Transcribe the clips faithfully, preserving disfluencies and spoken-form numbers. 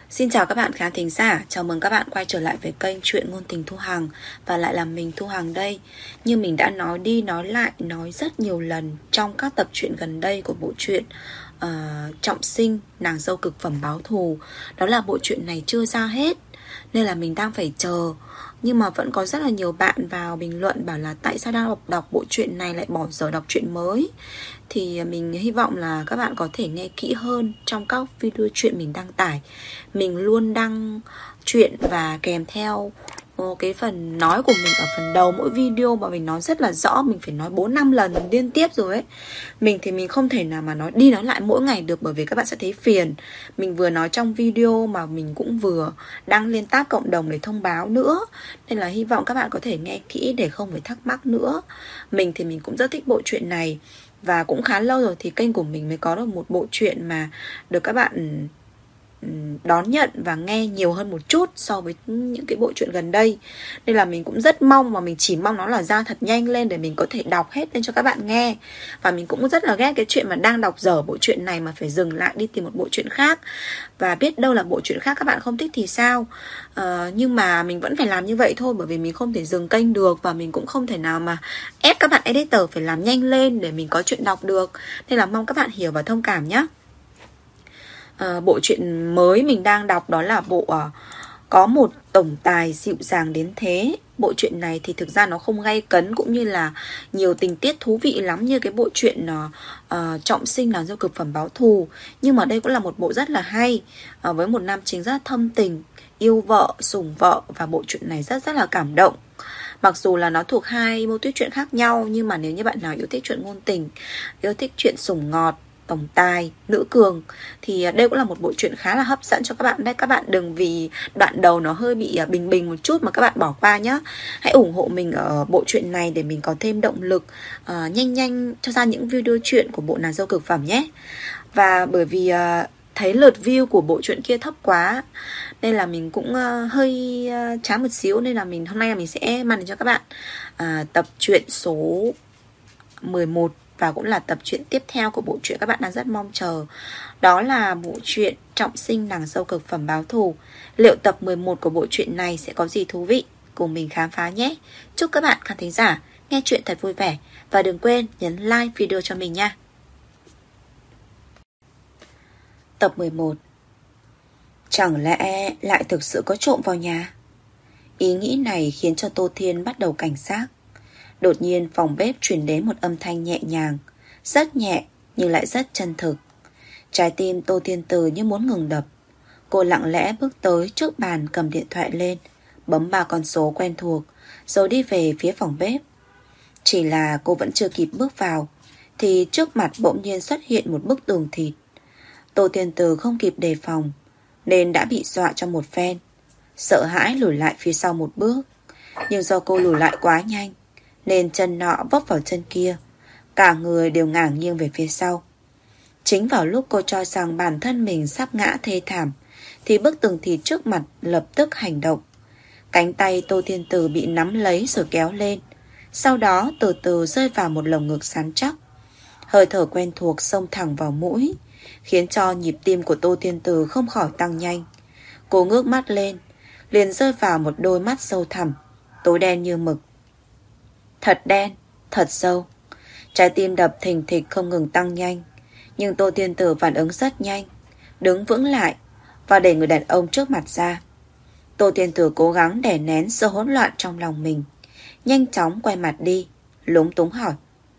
Xin chào các bạn khán thính giả, chào mừng các bạn quay trở lại với kênh Chuyện Ngôn Tình Thu Hằng. Và lại là mình Thu Hằng đây. Như mình đã nói đi nói lại, nói rất nhiều lần trong các tập truyện gần đây của bộ truyện uh, Trọng Sinh, Nàng Dâu Cực Phẩm Báo Thù. Đó là bộ truyện này chưa ra hết, nên là mình đang phải chờ. Nhưng mà vẫn có rất là nhiều bạn vào bình luận bảo là tại sao đang đọc, đọc bộ truyện này lại bỏ dở đọc truyện mới. Thì mình hy vọng là các bạn có thể nghe kỹ hơn trong các video truyện mình đăng tải. Mình luôn đăng truyện và kèm theo cái phần nói của mình ở phần đầu mỗi video mà mình nói rất là rõ. Mình phải nói bốn năm lần liên tiếp rồi ấy. Mình thì mình không thể nào mà nói đi nói lại mỗi ngày được, bởi vì các bạn sẽ thấy phiền. Mình vừa nói trong video mà mình cũng vừa đăng lên tab cộng đồng để thông báo nữa. Nên là hy vọng các bạn có thể nghe kỹ để không phải thắc mắc nữa. Mình thì mình cũng rất thích bộ truyện này. Và cũng khá lâu rồi thì kênh của mình mới có được một bộ truyện mà được các bạn đón nhận và nghe nhiều hơn một chút so với những cái bộ truyện gần đây. Nên là mình cũng rất mong, mà mình chỉ mong nó là ra thật nhanh lên để mình có thể đọc hết lên cho các bạn nghe. Và mình cũng rất là ghét cái chuyện mà đang đọc dở bộ truyện này mà phải dừng lại đi tìm một bộ truyện khác. Và biết đâu là bộ truyện khác các bạn không thích thì sao. ờ, Nhưng mà mình vẫn phải làm như vậy thôi, bởi vì mình không thể dừng kênh được. Và mình cũng không thể nào mà ép các bạn editor phải làm nhanh lên để mình có chuyện đọc được. Nên là mong các bạn hiểu và thông cảm nhé. À, bộ truyện mới mình đang đọc đó là bộ uh, Có Một Tổng Tài Dịu Dàng Đến Thế. Bộ truyện này thì thực ra nó không gay cấn cũng như là nhiều tình tiết thú vị lắm như cái bộ truyện uh, uh, Trọng Sinh, Nàng Dâu Cực Phẩm Báo Thù. Nhưng mà đây cũng là một bộ rất là hay, uh, với một nam chính rất thâm tình, yêu vợ, sủng vợ. Và bộ truyện này rất rất là cảm động. Mặc dù là nó thuộc hai mô típ truyện khác nhau, nhưng mà nếu như bạn nào yêu thích truyện ngôn tình, yêu thích truyện sủng ngọt, tổng tài, nữ cường thì đây cũng là một bộ truyện khá là hấp dẫn cho các bạn đấy. Các bạn đừng vì đoạn đầu nó hơi bị bình bình một chút mà các bạn bỏ qua nhé. Hãy ủng hộ mình ở bộ truyện này để mình có thêm động lực uh, nhanh nhanh cho ra những video truyện của bộ Nàng Dâu Cực Phẩm nhé. Và bởi vì uh, thấy lượt view của bộ truyện kia thấp quá nên là mình cũng uh, hơi uh, chán một xíu. Nên là mình hôm nay là mình sẽ mang đến cho các bạn uh, tập truyện số mười một. Và cũng là tập truyện tiếp theo của bộ truyện các bạn đang rất mong chờ. Đó là bộ truyện Trọng Sinh, Nàng Dâu Cực Phẩm Báo Thù. Liệu tập mười một của bộ truyện này sẽ có gì thú vị? Cùng mình khám phá nhé. Chúc các bạn khán thính giả nghe truyện thật vui vẻ. Và đừng quên nhấn like video cho mình nha. Tập mười một. Chẳng lẽ lại thực sự có trộm vào nhà? Ý nghĩ này khiến cho Tô Thiên bắt đầu cảnh giác. Đột nhiên phòng bếp truyền đến một âm thanh nhẹ nhàng, rất nhẹ nhưng lại rất chân thực. Trái tim Tô Thiên Từ như muốn ngừng đập. Cô lặng lẽ bước tới trước bàn, cầm điện thoại lên, bấm ba con số quen thuộc, rồi đi về phía phòng bếp. Chỉ là cô vẫn chưa kịp bước vào thì trước mặt bỗng nhiên xuất hiện một bức tường thịt. Tô Thiên Từ không kịp đề phòng nên đã bị dọa cho một phen, sợ hãi lùi lại phía sau một bước. Nhưng do cô lùi lại quá nhanh nên chân nọ vấp vào chân kia, cả người đều ngả nghiêng về phía sau. Chính vào lúc cô cho rằng bản thân mình sắp ngã thê thảm thì bức tường thịt trước mặt lập tức hành động. Cánh tay Tô Thiên Từ bị nắm lấy rồi kéo lên, sau đó từ từ rơi vào một lồng ngực sán chắc. Hơi thở quen thuộc xông thẳng vào mũi, khiến cho nhịp tim của Tô Thiên Từ không khỏi tăng nhanh. Cô ngước mắt lên, liền rơi vào một đôi mắt sâu thẳm, tối đen như mực. Thật đen, thật sâu. Trái tim đập thình thịch không ngừng tăng nhanh. Nhưng Tô Thiên Tử phản ứng rất nhanh, đứng vững lại và đẩy người đàn ông trước mặt ra. Tô Thiên Tử cố gắng đè nén sự hỗn loạn trong lòng mình, nhanh chóng quay mặt đi, lúng túng hỏi: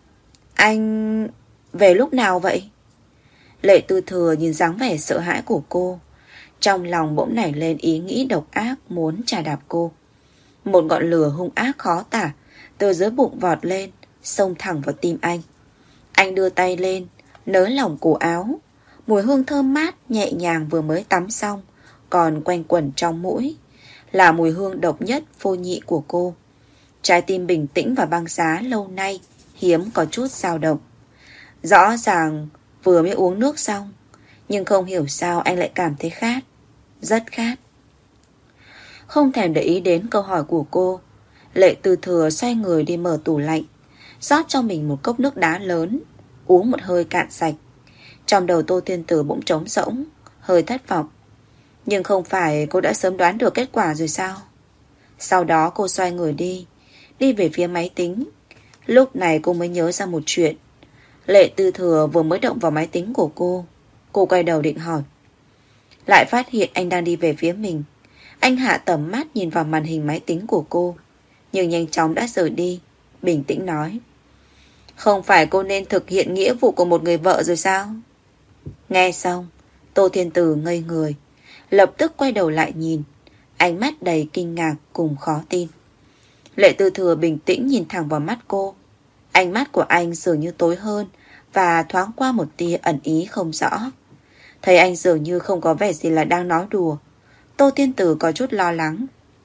Anh về lúc nào vậy? Lệ Tư Thừa nhìn dáng vẻ sợ hãi của cô, trong lòng bỗng nảy lên ý nghĩ độc ác muốn chà đạp cô. Một ngọn lửa hung ác khó tả từ dưới bụng vọt lên, xông thẳng vào tim anh. Anh đưa tay lên, nới lỏng cổ áo. Mùi hương thơm mát nhẹ nhàng vừa mới tắm xong còn quanh quẩn trong mũi, là mùi hương độc nhất vô nhị của cô. Trái tim bình tĩnh và băng giá lâu nay hiếm có chút dao động. Rõ ràng vừa mới uống nước xong, nhưng không hiểu sao anh lại cảm thấy khát, rất khát. Không thèm để ý đến câu hỏi của cô, Lệ Tư Thừa xoay người đi mở tủ lạnh, rót cho mình một cốc nước đá lớn, uống một hơi cạn sạch. Trong đầu Tô Thiên Tử bỗng trống rỗng, hơi thất vọng. Nhưng không phải cô đã sớm đoán được kết quả rồi sao? Sau đó cô xoay người đi, đi về phía máy tính. Lúc này cô mới nhớ ra một chuyện. Lệ Tư Thừa vừa mới động vào máy tính của cô. Cô quay đầu định hỏi, lại phát hiện anh đang đi về phía mình. Anh hạ tầm mắt nhìn vào màn hình máy tính của cô, nhưng nhanh chóng đã rời đi. Bình tĩnh nói, không phải cô nên thực hiện nghĩa vụ của một người vợ rồi sao? Nghe xong, Tô Thiên Tử ngây người, lập tức quay đầu lại nhìn, ánh mắt đầy kinh ngạc cùng khó tin. Lệ Tư Thừa bình tĩnh nhìn thẳng vào mắt cô. Ánh mắt của anh dường như tối hơn và thoáng qua một tia ẩn ý không rõ. Thấy anh dường như không có vẻ gì là đang nói đùa, Tô Thiên Tử có chút lo lắng.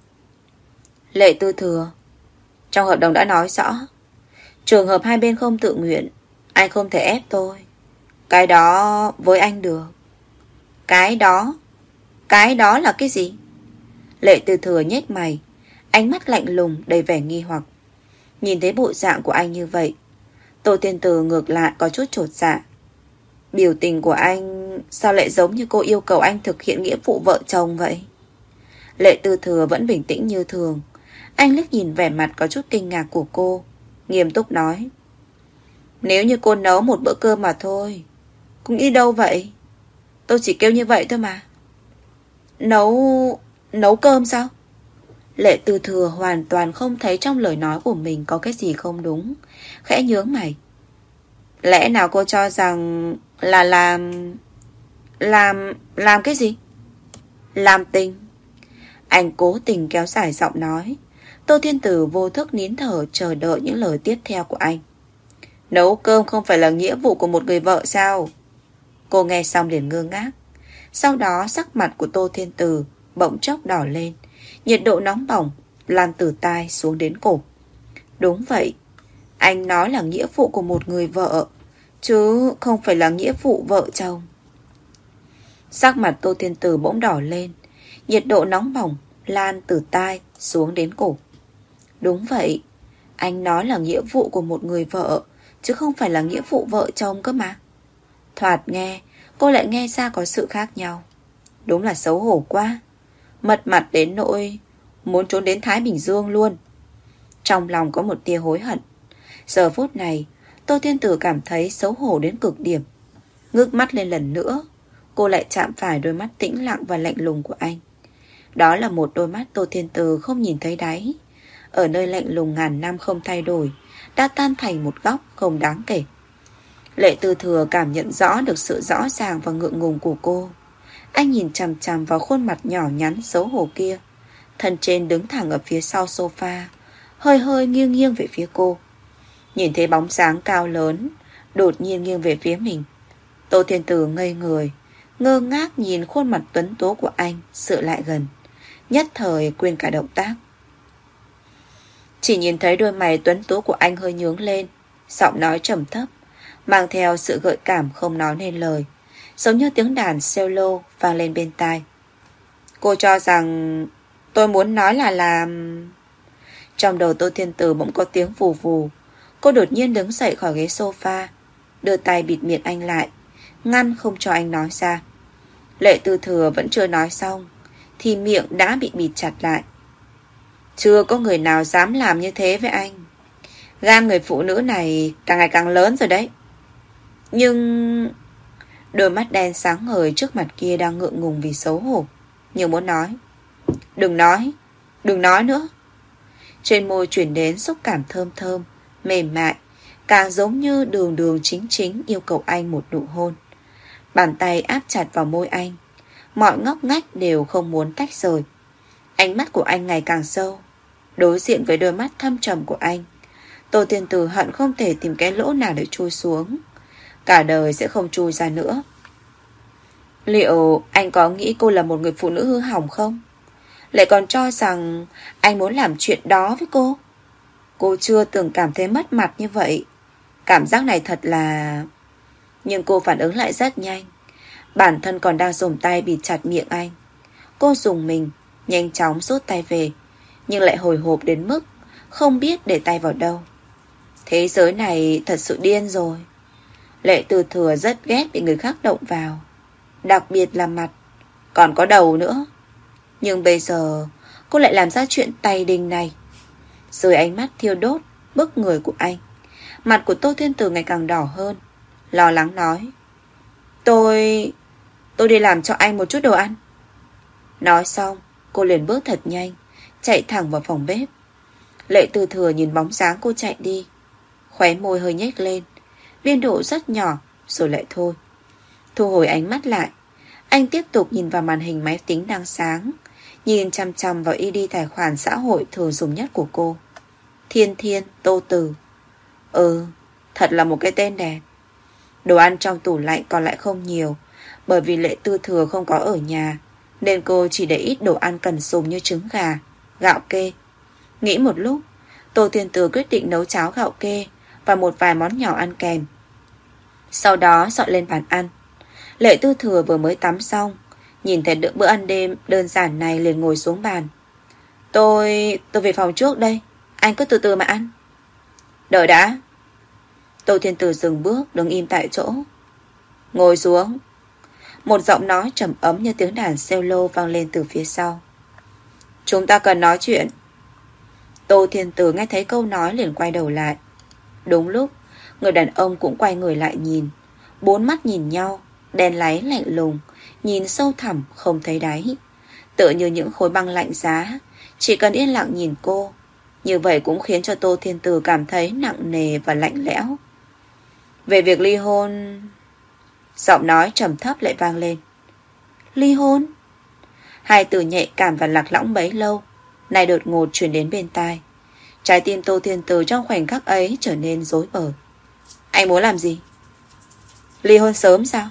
Lệ Tư Thừa, trong hợp đồng đã nói rõ, trường hợp hai bên không tự nguyện, anh không thể ép tôi. Cái đó với anh được. Cái đó? Cái đó là cái gì? Lệ Tư Thừa nhếch mày, ánh mắt lạnh lùng đầy vẻ nghi hoặc. Nhìn thấy bộ dạng của anh như vậy, Tô Thiên Tử ngược lại có chút chột dạ. Biểu tình của anh sao lại giống như cô yêu cầu anh thực hiện nghĩa vụ vợ chồng vậy? Lệ Tư Thừa vẫn bình tĩnh như thường. Anh liếc nhìn vẻ mặt có chút kinh ngạc của cô, nghiêm túc nói, nếu như cô nấu một bữa cơm mà thôi. Cũng đi đâu vậy? Tôi chỉ kêu như vậy thôi mà. Nấu... nấu cơm sao? Lệ Tư Thừa hoàn toàn không thấy trong lời nói của mình có cái gì không đúng, khẽ nhướng mày. Lẽ nào cô cho rằng là làm... Làm... làm cái gì? Làm tình. Anh cố tình kéo dài giọng nói. Tô Thiên Tử vô thức nín thở chờ đợi những lời tiếp theo của anh. Nấu cơm không phải là nghĩa vụ của một người vợ sao? Cô nghe xong liền ngơ ngác. Sau đó sắc mặt của Tô Thiên Tử bỗng chốc đỏ lên, nhiệt độ nóng bỏng lan từ tai xuống đến cổ. Đúng vậy, anh nói là nghĩa vụ của một người vợ, chứ không phải là nghĩa vụ vợ chồng. Sắc mặt Tô Thiên Tử bỗng đỏ lên, nhiệt độ nóng bỏng lan từ tai xuống đến cổ. Đúng vậy, anh nói là nghĩa vụ của một người vợ, chứ không phải là nghĩa vụ vợ chồng cơ mà. Thoạt nghe, cô lại nghe ra có sự khác nhau. Đúng là xấu hổ quá. Mật mặt đến nỗi muốn trốn đến Thái Bình Dương luôn. Trong lòng có một tia hối hận. Giờ phút này, Tô Thiên Tử cảm thấy xấu hổ đến cực điểm. Ngước mắt lên lần nữa, cô lại chạm phải đôi mắt tĩnh lặng và lạnh lùng của anh. Đó là một đôi mắt Tô Thiên Tử không nhìn thấy đáy. Ở nơi lạnh lùng ngàn năm không thay đổi, đã tan thành một góc không đáng kể. Lệ Tư Thừa cảm nhận rõ được sự rõ ràng và ngượng ngùng của cô. Anh nhìn chằm chằm vào khuôn mặt nhỏ nhắn xấu hổ kia. Thân trên đứng thẳng ở phía sau sofa, hơi hơi nghiêng nghiêng về phía cô. Nhìn thấy bóng dáng cao lớn đột nhiên nghiêng về phía mình, Tô Thiên Tử ngây người, ngơ ngác nhìn khuôn mặt tuấn tố của anh dựa lại gần, nhất thời quên cả động tác. Chỉ nhìn thấy đôi mày tuấn tố của anh hơi nhướng lên, giọng nói trầm thấp, mang theo sự gợi cảm không nói nên lời, giống như tiếng đàn cello vang lên bên tai. Cô cho rằng tôi muốn nói là làm... Trong đầu Tô Thiên Tử bỗng có tiếng vù vù. Cô đột nhiên đứng dậy khỏi ghế sofa, đưa tay bịt miệng anh lại, ngăn không cho anh nói ra. Lệ Tư Thừa vẫn chưa nói xong thì miệng đã bị bịt chặt lại. Chưa có người nào dám làm như thế với anh. Gan người phụ nữ này càng ngày càng lớn rồi đấy. Nhưng... Đôi mắt đen sáng ngời trước mặt kia đang ngượng ngùng vì xấu hổ, như muốn nói. Đừng nói, đừng nói nữa. Trên môi chuyển đến xúc cảm thơm thơm, mềm mại, càng giống như đường đường chính chính yêu cầu anh một nụ hôn. Bàn tay áp chặt vào môi anh, mọi ngóc ngách đều không muốn tách rời. Ánh mắt của anh ngày càng sâu. Đối diện với đôi mắt thâm trầm của anh, Tô Thiên Tử hận không thể tìm cái lỗ nào để chui xuống, cả đời sẽ không chui ra nữa. Liệu anh có nghĩ cô là một người phụ nữ hư hỏng không? Lại còn cho rằng anh muốn làm chuyện đó với cô? Cô chưa từng cảm thấy mất mặt như vậy. Cảm giác này thật là... Nhưng cô phản ứng lại rất nhanh. Bản thân còn đang dùng tay bịt chặt miệng anh. Cô dùng mình, nhanh chóng rút tay về, nhưng lại hồi hộp đến mức không biết để tay vào đâu. Thế giới này thật sự điên rồi. Lệ Tư Thừa rất ghét bị người khác động vào, đặc biệt là mặt. còn có đầu nữa. Nhưng bây giờ cô lại làm ra chuyện tay đình này. Dưới ánh mắt thiêu đốt bức người của anh, mặt của Tô Thiên Từ ngày càng đỏ hơn, lo lắng nói: Tôi... tôi đi làm cho anh một chút đồ ăn. Nói xong, cô liền bước thật nhanh, chạy thẳng vào phòng bếp. Lệ Tư Thừa nhìn bóng dáng cô chạy đi, khóe môi hơi nhếch lên, biên độ rất nhỏ, rồi lại thôi. Thu hồi ánh mắt lại, anh tiếp tục nhìn vào màn hình máy tính đang sáng, nhìn chăm chăm vào i đê tài khoản xã hội thường dùng nhất của cô. Thiên Thiên Tô Từ. Ừ, thật là một cái tên đẹp. Đồ ăn trong tủ lạnh còn lại không nhiều, bởi vì Lệ Tư Thừa không có ở nhà, nên cô chỉ để ít đồ ăn cần dùng như trứng gà, gạo kê. Nghĩ một lúc, Tô Thiên Từ quyết định nấu cháo gạo kê và một vài món nhỏ ăn kèm. Sau đó dọn lên bàn ăn. Lệ Tư Thừa vừa mới tắm xong, nhìn thấy bữa ăn đêm đơn giản này liền ngồi xuống bàn. Tôi... tôi về phòng trước đây, anh cứ từ từ mà ăn. Đợi đã. Tô Thiên Từ dừng bước, đứng im tại chỗ. Ngồi xuống. Một giọng nói trầm ấm như tiếng đàn cello vang lên từ phía sau. Chúng ta cần nói chuyện. Tô Thiên Từ nghe thấy câu nói liền quay đầu lại. Đúng lúc, người đàn ông cũng quay người lại nhìn. Bốn mắt nhìn nhau, đen láy lạnh lùng, nhìn sâu thẳm không thấy đáy, tựa như những khối băng lạnh giá. Chỉ cần yên lặng nhìn cô, như vậy cũng khiến cho Tô Thiên Từ cảm thấy nặng nề và lạnh lẽo. Về việc ly hôn... Giọng nói trầm thấp lại vang lên. Ly hôn? Hai từ nhạy cảm và lạc lõng bấy lâu nay đột ngột truyền đến bên tai. Trái tim Tô Thiên Từ trong khoảnh khắc ấy trở nên rối bời. Anh muốn làm gì? Ly hôn sớm sao?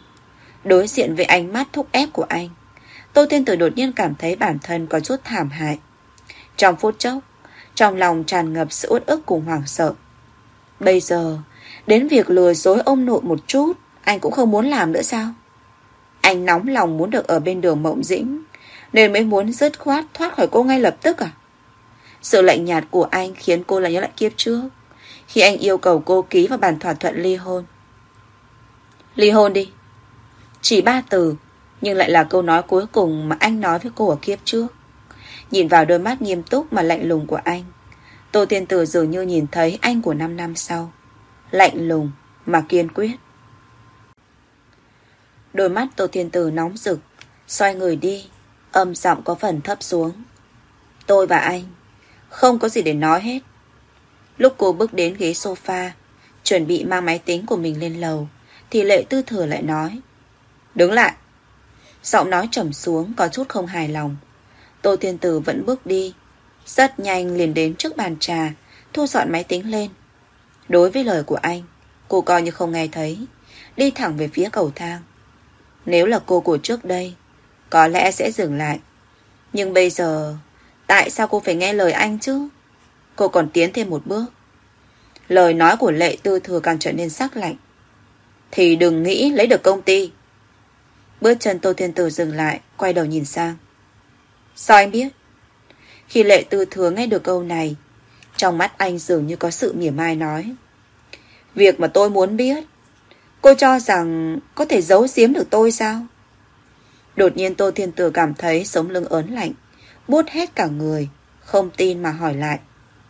Đối diện với ánh mắt thúc ép của anh, Tô Thiên Từ đột nhiên cảm thấy bản thân có chút thảm hại. Trong phút chốc, trong lòng tràn ngập sự uất ức cùng hoảng sợ. Bây giờ, đến việc lừa dối ông nội một chút anh cũng không muốn làm nữa sao? Anh nóng lòng muốn được ở bên Đường Mộng Dĩnh, nên mới muốn dứt khoát thoát khỏi cô ngay lập tức à? Sự lạnh nhạt của anh khiến cô lại nhớ lại kiếp trước, khi anh yêu cầu cô ký vào bản thỏa thuận ly hôn. Ly hôn đi. Chỉ ba từ, nhưng lại là câu nói cuối cùng mà anh nói với cô ở kiếp trước. Nhìn vào đôi mắt nghiêm túc mà lạnh lùng của anh, Tô Thiên Từ dường như nhìn thấy anh của năm năm sau. Lạnh lùng mà kiên quyết. Đôi mắt Tô Thiên Từ nóng rực, xoay người đi, âm giọng có phần thấp xuống. Tôi và anh không có gì để nói hết. Lúc cô bước đến ghế sofa, chuẩn bị mang máy tính của mình lên lầu, thì Lệ Tư Thừa lại nói. Đứng lại. Giọng nói trầm xuống, có chút không hài lòng. Tô Thiên Từ vẫn bước đi, rất nhanh liền đến trước bàn trà, thu dọn máy tính lên. Đối với lời của anh, cô coi như không nghe thấy, đi thẳng về phía cầu thang. Nếu là cô của trước đây, có lẽ sẽ dừng lại. Nhưng bây giờ, tại sao cô phải nghe lời anh chứ? Cô còn tiến thêm một bước. Lời nói của Lệ Tư Thừa càng trở nên sắc lạnh. Thì đừng nghĩ lấy được công ty. Bước chân Tô Thiên Từ dừng lại, quay đầu nhìn sang. Sao anh biết? Khi Lệ Tư Thừa nghe được câu này, trong mắt anh dường như có sự mỉa mai nói. Việc mà tôi muốn biết, cô cho rằng có thể giấu giếm được tôi sao? Đột nhiên Tô Thiên Từ cảm thấy sống lưng ớn lạnh, buốt hết cả người, không tin mà hỏi lại.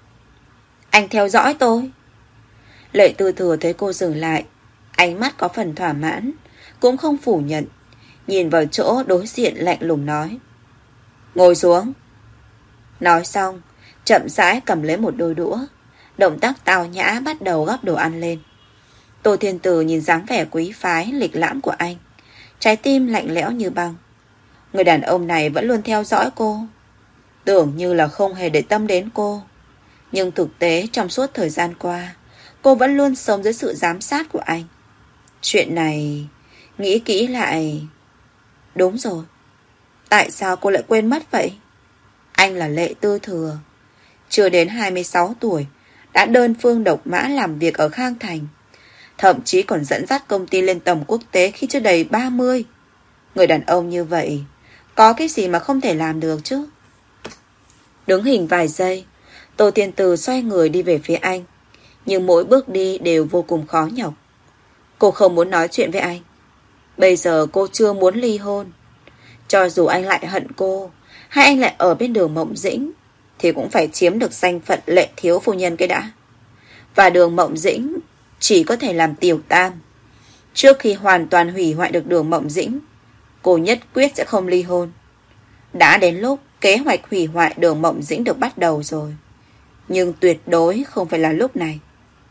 Anh theo dõi tôi? Lệ Tư Thừa thấy cô dừng lại, ánh mắt có phần thỏa mãn, cũng không phủ nhận, nhìn vào chỗ đối diện lạnh lùng nói. Ngồi xuống. Nói xong, chậm rãi cầm lấy một đôi đũa, động tác tao nhã bắt đầu gắp đồ ăn lên. Tô Thiên Từ nhìn dáng vẻ quý phái lịch lãm của anh, trái tim lạnh lẽo như băng. Người đàn ông này vẫn luôn theo dõi cô, tưởng như là không hề để tâm đến cô. Nhưng thực tế trong suốt thời gian qua, cô vẫn luôn sống dưới sự giám sát của anh. Chuyện này, nghĩ kỹ lại... Đúng rồi, tại sao cô lại quên mất vậy? Anh là Lệ Tư Thừa, chưa đến hai mươi sáu tuổi, đã đơn phương độc mã làm việc ở Khang Thành, thậm chí còn dẫn dắt công ty lên tầm quốc tế khi chưa đầy ba mươi. Người đàn ông như vậy, có cái gì mà không thể làm được chứ? Đứng hình vài giây, Tô Thiên Từ xoay người đi về phía anh, nhưng mỗi bước đi đều vô cùng khó nhọc. Cô không muốn nói chuyện với anh. Bây giờ cô chưa muốn ly hôn, Cho dù anh lại hận cô, hay anh lại ở bên Đường Mộng Dĩnh, thì cũng phải chiếm được danh phận Lệ thiếu phu nhân cái đã. Và Đường Mộng Dĩnh chỉ có thể làm tiểu tam. Trước khi hoàn toàn hủy hoại được Đường Mộng Dĩnh, cô nhất quyết sẽ không ly hôn. Đã đến lúc kế hoạch hủy hoại Đường Mộng Dĩnh được bắt đầu rồi, nhưng tuyệt đối không phải là lúc này.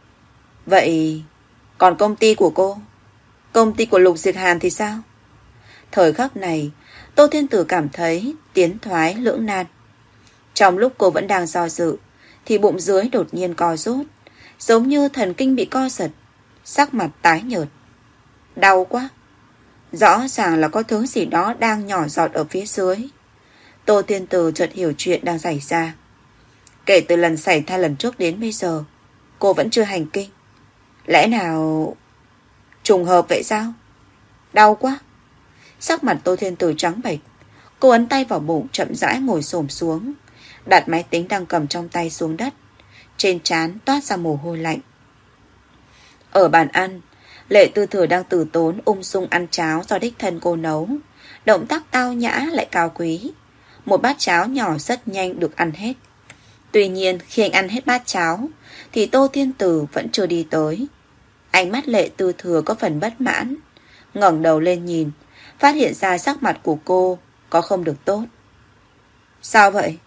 Vậy còn công ty của cô, công ty của Lục Diệt Hàn thì sao? Thời khắc này, Tô Thiên Tử cảm thấy tiến thoái lưỡng nan. Trong lúc cô vẫn đang do dự, thì bụng dưới đột nhiên co rút, giống như thần kinh bị co giật, sắc mặt tái nhợt. Đau quá. Rõ ràng là có thứ gì đó đang nhỏ giọt ở phía dưới. Tô Thiên Tử chợt hiểu chuyện đang xảy ra. Kể từ lần xảy thai lần trước đến bây giờ, cô vẫn chưa hành kinh. Lẽ nào trùng hợp vậy sao? Đau quá. Sắc mặt Tô Thiên Tử trắng bệch. Cô ấn tay vào bụng, chậm rãi ngồi xổm xuống, đặt máy tính đang cầm trong tay xuống đất. Trên trán toát ra mồ hôi lạnh. Ở bàn ăn, Lệ Tư Thừa đang từ tốn ung dung ăn cháo do đích thân cô nấu. Động tác tao nhã lại cao quý. Một bát cháo nhỏ rất nhanh được ăn hết. Tuy nhiên khi anh ăn hết bát cháo, thì Tô Thiên Tử vẫn chưa đi tới. Ánh mắt Lệ Tư Thừa có phần bất mãn, ngẩng đầu lên nhìn, phát hiện ra sắc mặt của cô có không được tốt. Sao vậy?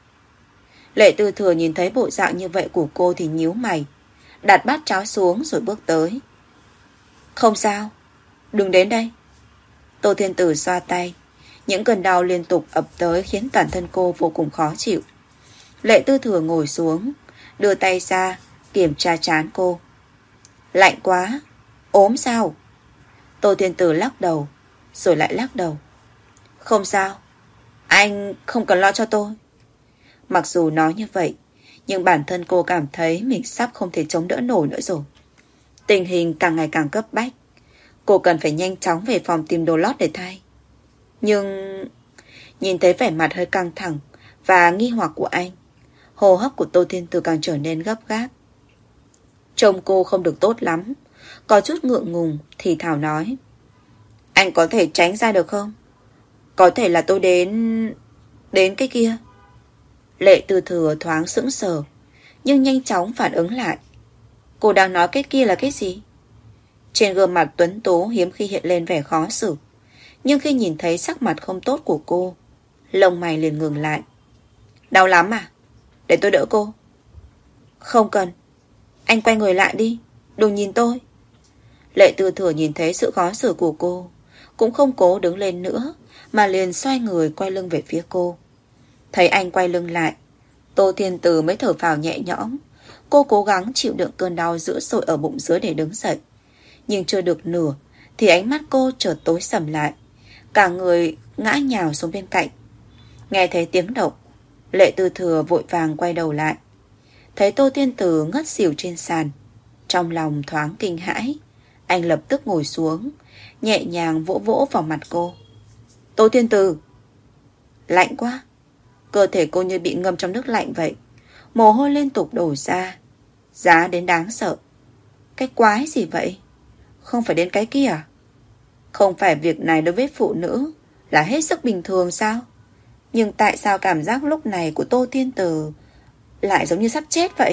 Lệ Tư Thừa nhìn thấy bộ dạng như vậy của cô thì nhíu mày, đặt bát cháo xuống rồi bước tới. Không sao, đừng đến đây. Tô Thiên Tử xoa tay. Những cơn đau liên tục ập tới khiến toàn thân cô vô cùng khó chịu. Lệ Tư Thừa ngồi xuống, đưa tay ra kiểm tra trán cô. Lạnh quá. Ốm sao? Tô Thiên Tử lắc đầu, rồi lại lắc đầu. Không sao, anh không cần lo cho tôi. Mặc dù nói như vậy, nhưng bản thân cô cảm thấy mình sắp không thể chống đỡ nổi nữa rồi. Tình hình càng ngày càng cấp bách. Cô cần phải nhanh chóng về phòng tìm đồ lót để thay. Nhưng nhìn thấy vẻ mặt hơi căng thẳng và nghi hoặc của anh, hô hấp của Tô Thiên Tử càng trở nên gấp gáp. Trông cô không được tốt lắm, có chút ngượng ngùng thì thảo nói. Anh có thể tránh ra được không? Có thể là tôi đến... Đến cái kia. Lệ Tư Thừa thoáng sững sờ, nhưng nhanh chóng phản ứng lại. Cô đang nói cái kia là cái gì? Trên gương mặt tuấn tú hiếm khi hiện lên vẻ khó xử. Nhưng khi nhìn thấy sắc mặt không tốt của cô, lông mày liền ngừng lại. Đau lắm à? Để tôi đỡ cô. Không cần. Anh quay người lại đi, đừng nhìn tôi. Lệ Tư Thừa nhìn thấy sự khó xử của cô, cũng không cố đứng lên nữa, mà liền xoay người quay lưng về phía cô. Thấy anh quay lưng lại, Tô Thiên Tử mới thở phào nhẹ nhõm. Cô cố gắng chịu đựng cơn đau dữ dội ở bụng dưới để đứng dậy. Nhưng chưa được nửa thì ánh mắt cô chợt tối sầm lại, cả người ngã nhào xuống bên cạnh. Nghe thấy tiếng động, Lệ Tư Thừa vội vàng quay đầu lại, thấy Tô Thiên Tử ngất xỉu trên sàn. Trong lòng thoáng kinh hãi, anh lập tức ngồi xuống, nhẹ nhàng vỗ vỗ vào mặt cô. Tô Thiên Tử! Lạnh quá. Cơ thể cô như bị ngâm trong nước lạnh vậy, mồ hôi liên tục đổ ra, giá đến đáng sợ. Cái quái gì vậy? Không phải đến cái kia à? Không phải việc này đối với phụ nữ là hết sức bình thường sao? Nhưng tại sao cảm giác lúc này của Tô Thiên Tử lại giống như sắp chết vậy?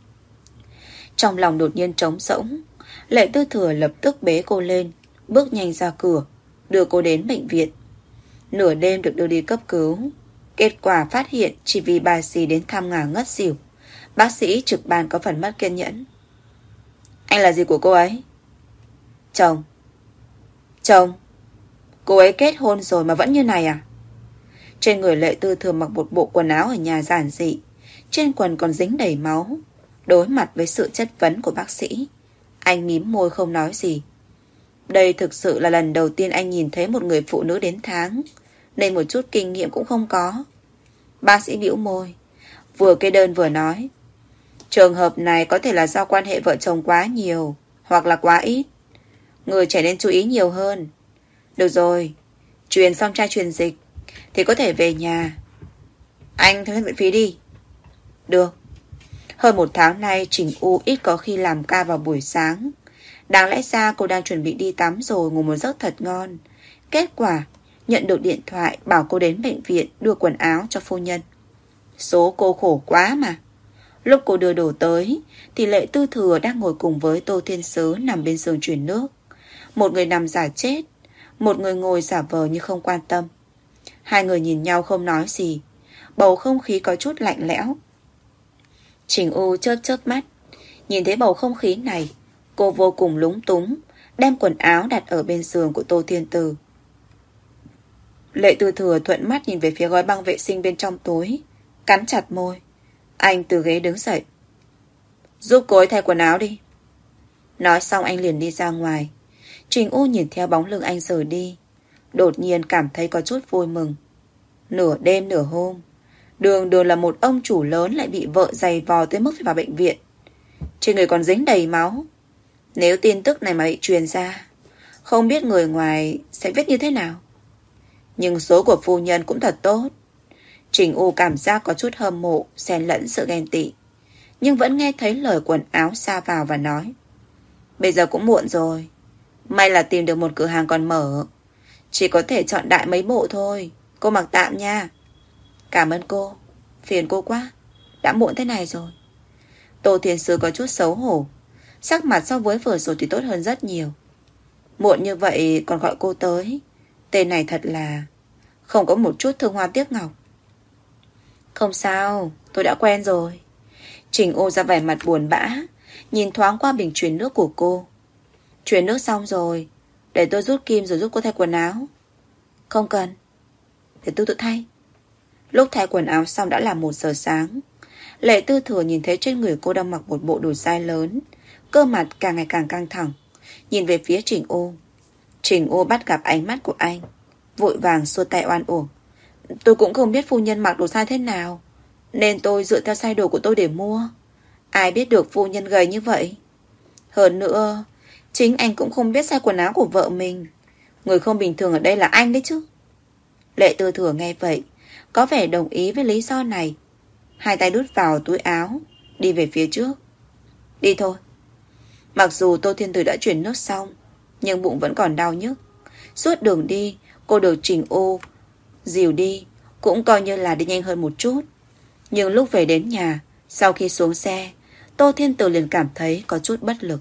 Trong lòng đột nhiên trống rỗng. Lệ Tư Thừa lập tức bế cô lên, bước nhanh ra cửa, đưa cô đến bệnh viện. Nửa đêm được đưa đi cấp cứu. Kết quả phát hiện chỉ vì bà dì đến thăm ngả ngất xỉu. Bác sĩ trực ban có phần mất kiên nhẫn. Anh là gì của cô ấy? Chồng. Chồng? Cô ấy kết hôn rồi mà vẫn như này à? Trên người Lệ Tư Thừa mặc một bộ quần áo ở nhà giản dị, trên quần còn dính đầy máu. Đối mặt với sự chất vấn của bác sĩ, anh mím môi không nói gì. Đây thực sự là lần đầu tiên anh nhìn thấy một người phụ nữ đến tháng, nên một chút kinh nghiệm cũng không có. Bác sĩ bĩu môi, vừa kê đơn vừa nói. Trường hợp này có thể là do quan hệ vợ chồng quá nhiều, hoặc là quá ít. Người trẻ nên chú ý nhiều hơn. Được rồi, truyền xong trai truyền dịch thì có thể về nhà. Anh thuê viện phí đi. Được. Hơn một tháng nay Trình U ít có khi làm ca vào buổi sáng. Đáng lẽ ra cô đang chuẩn bị đi tắm rồi ngủ một giấc thật ngon. Kết quả nhận được điện thoại bảo cô đến bệnh viện đưa quần áo cho phu nhân. Số cô khổ quá mà. Lúc cô đưa đồ tới thì Lệ Tư Thừa đang ngồi cùng với Tô Thiên Sứ nằm bên giường truyền nước. Một người nằm giả chết, một người ngồi giả vờ như không quan tâm. Hai người nhìn nhau không nói gì. Bầu không khí có chút lạnh lẽo. Trình U chớp chớp mắt. Nhìn thấy bầu không khí này, cô vô cùng lúng túng, đem quần áo đặt ở bên giường của Tô Thiên Từ. Lệ Tư Thừa thuận mắt nhìn về phía gói băng vệ sinh bên trong túi, cắn chặt môi. Anh từ ghế đứng dậy. Giúp cô ấy thay quần áo đi. Nói xong anh liền đi ra ngoài. Trình U nhìn theo bóng lưng anh rời đi, đột nhiên cảm thấy có chút vui mừng. Nửa đêm nửa hôm, đường đường là một ông chủ lớn lại bị vợ giày vò tới mức phải vào bệnh viện. Trên người còn dính đầy máu. Nếu tin tức này mà bị truyền ra, không biết người ngoài sẽ viết như thế nào. Nhưng số của phu nhân cũng thật tốt. Trình U cảm giác có chút hâm mộ, xen lẫn sự ghen tị, nhưng vẫn nghe thấy lời quần áo xa vào và nói. Bây giờ cũng muộn rồi. May là tìm được một cửa hàng còn mở. Chỉ có thể chọn đại mấy bộ thôi. Cô mặc tạm nha. Cảm ơn cô. Phiền cô quá. Đã muộn thế này rồi. Tô Thiên Sứ có chút xấu hổ. Sắc mặt so với vừa rồi thì tốt hơn rất nhiều. Muộn như vậy còn gọi cô tới. Tên này thật là không có một chút thương hoa tiếc ngọc. Không sao, tôi đã quen rồi. Trình U ra vẻ mặt buồn bã, nhìn thoáng qua bình truyền nước của cô. Truyền nước xong rồi, để tôi rút kim rồi giúp cô thay quần áo. Không cần, để tôi tự thay. Lúc thay quần áo xong đã là một giờ sáng. Lệ Tư Thừa nhìn thấy trên người cô đang mặc một bộ đồ dai lớn, cơ mặt càng ngày càng căng thẳng, nhìn về phía Trình U. Trình U bắt gặp ánh mắt của anh, vội vàng xua tay oan uổng. Tôi cũng không biết phu nhân mặc đồ sai thế nào, nên tôi dựa theo size đồ của tôi để mua. Ai biết được phu nhân gầy như vậy. Hơn nữa, chính anh cũng không biết size quần áo của vợ mình. Người không bình thường ở đây là anh đấy chứ. Lệ Tư Thừa nghe vậy, có vẻ đồng ý với lý do này. Hai tay đút vào túi áo, đi về phía trước. Đi thôi. Mặc dù Tô Thiên Từ đã chuyển nước xong, nhưng bụng vẫn còn đau nhức. Suốt đường đi, cô được Trình U dìu đi, cũng coi như là đi nhanh hơn một chút. Nhưng lúc về đến nhà, sau khi xuống xe, Tô Thiên Từ liền cảm thấy có chút bất lực.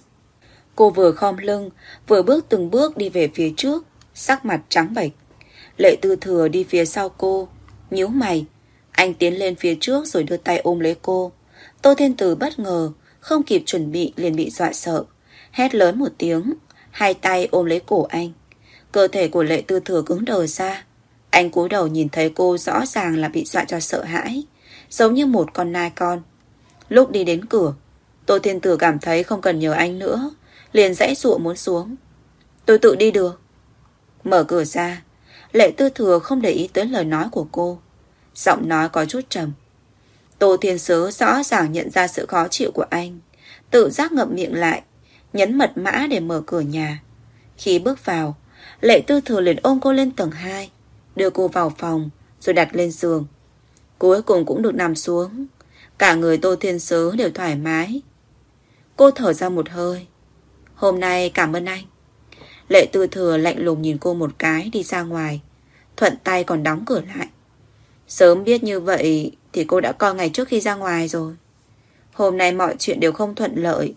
Cô vừa khom lưng, vừa bước từng bước đi về phía trước, sắc mặt trắng bệch. Lệ Tư Thừa đi phía sau cô, nhíu mày. Anh tiến lên phía trước rồi đưa tay ôm lấy cô. Tô Thiên Từ bất ngờ, không kịp chuẩn bị liền bị dọa sợ, hét lớn một tiếng, hai tay ôm lấy cổ anh. Cơ thể của Lệ Tư Thừa cứng đờ ra. Anh cúi đầu nhìn thấy cô rõ ràng là bị dọa cho sợ hãi, giống như một con nai con. Lúc đi đến cửa, Tô Thiên Tử cảm thấy không cần nhờ anh nữa, liền giãy giụa muốn xuống. Tôi tự đi được. Mở cửa ra, Lệ Tư Thừa không để ý tới lời nói của cô, giọng nói có chút trầm. Tô Thiên Sứ rõ ràng nhận ra sự khó chịu của anh, tự giác ngậm miệng lại, nhấn mật mã để mở cửa nhà. Khi bước vào, Lệ Tư Thừa liền ôm cô lên tầng hai, đưa cô vào phòng, rồi đặt lên giường. Cuối cùng cũng được nằm xuống. Cả người Tô Thiên Sứ đều thoải mái. Cô thở ra một hơi. Hôm nay cảm ơn anh. Lệ Tư Thừa lạnh lùng nhìn cô một cái, đi ra ngoài, thuận tay còn đóng cửa lại. Sớm biết như vậy thì cô đã coi ngày trước khi ra ngoài rồi. Hôm nay mọi chuyện đều không thuận lợi.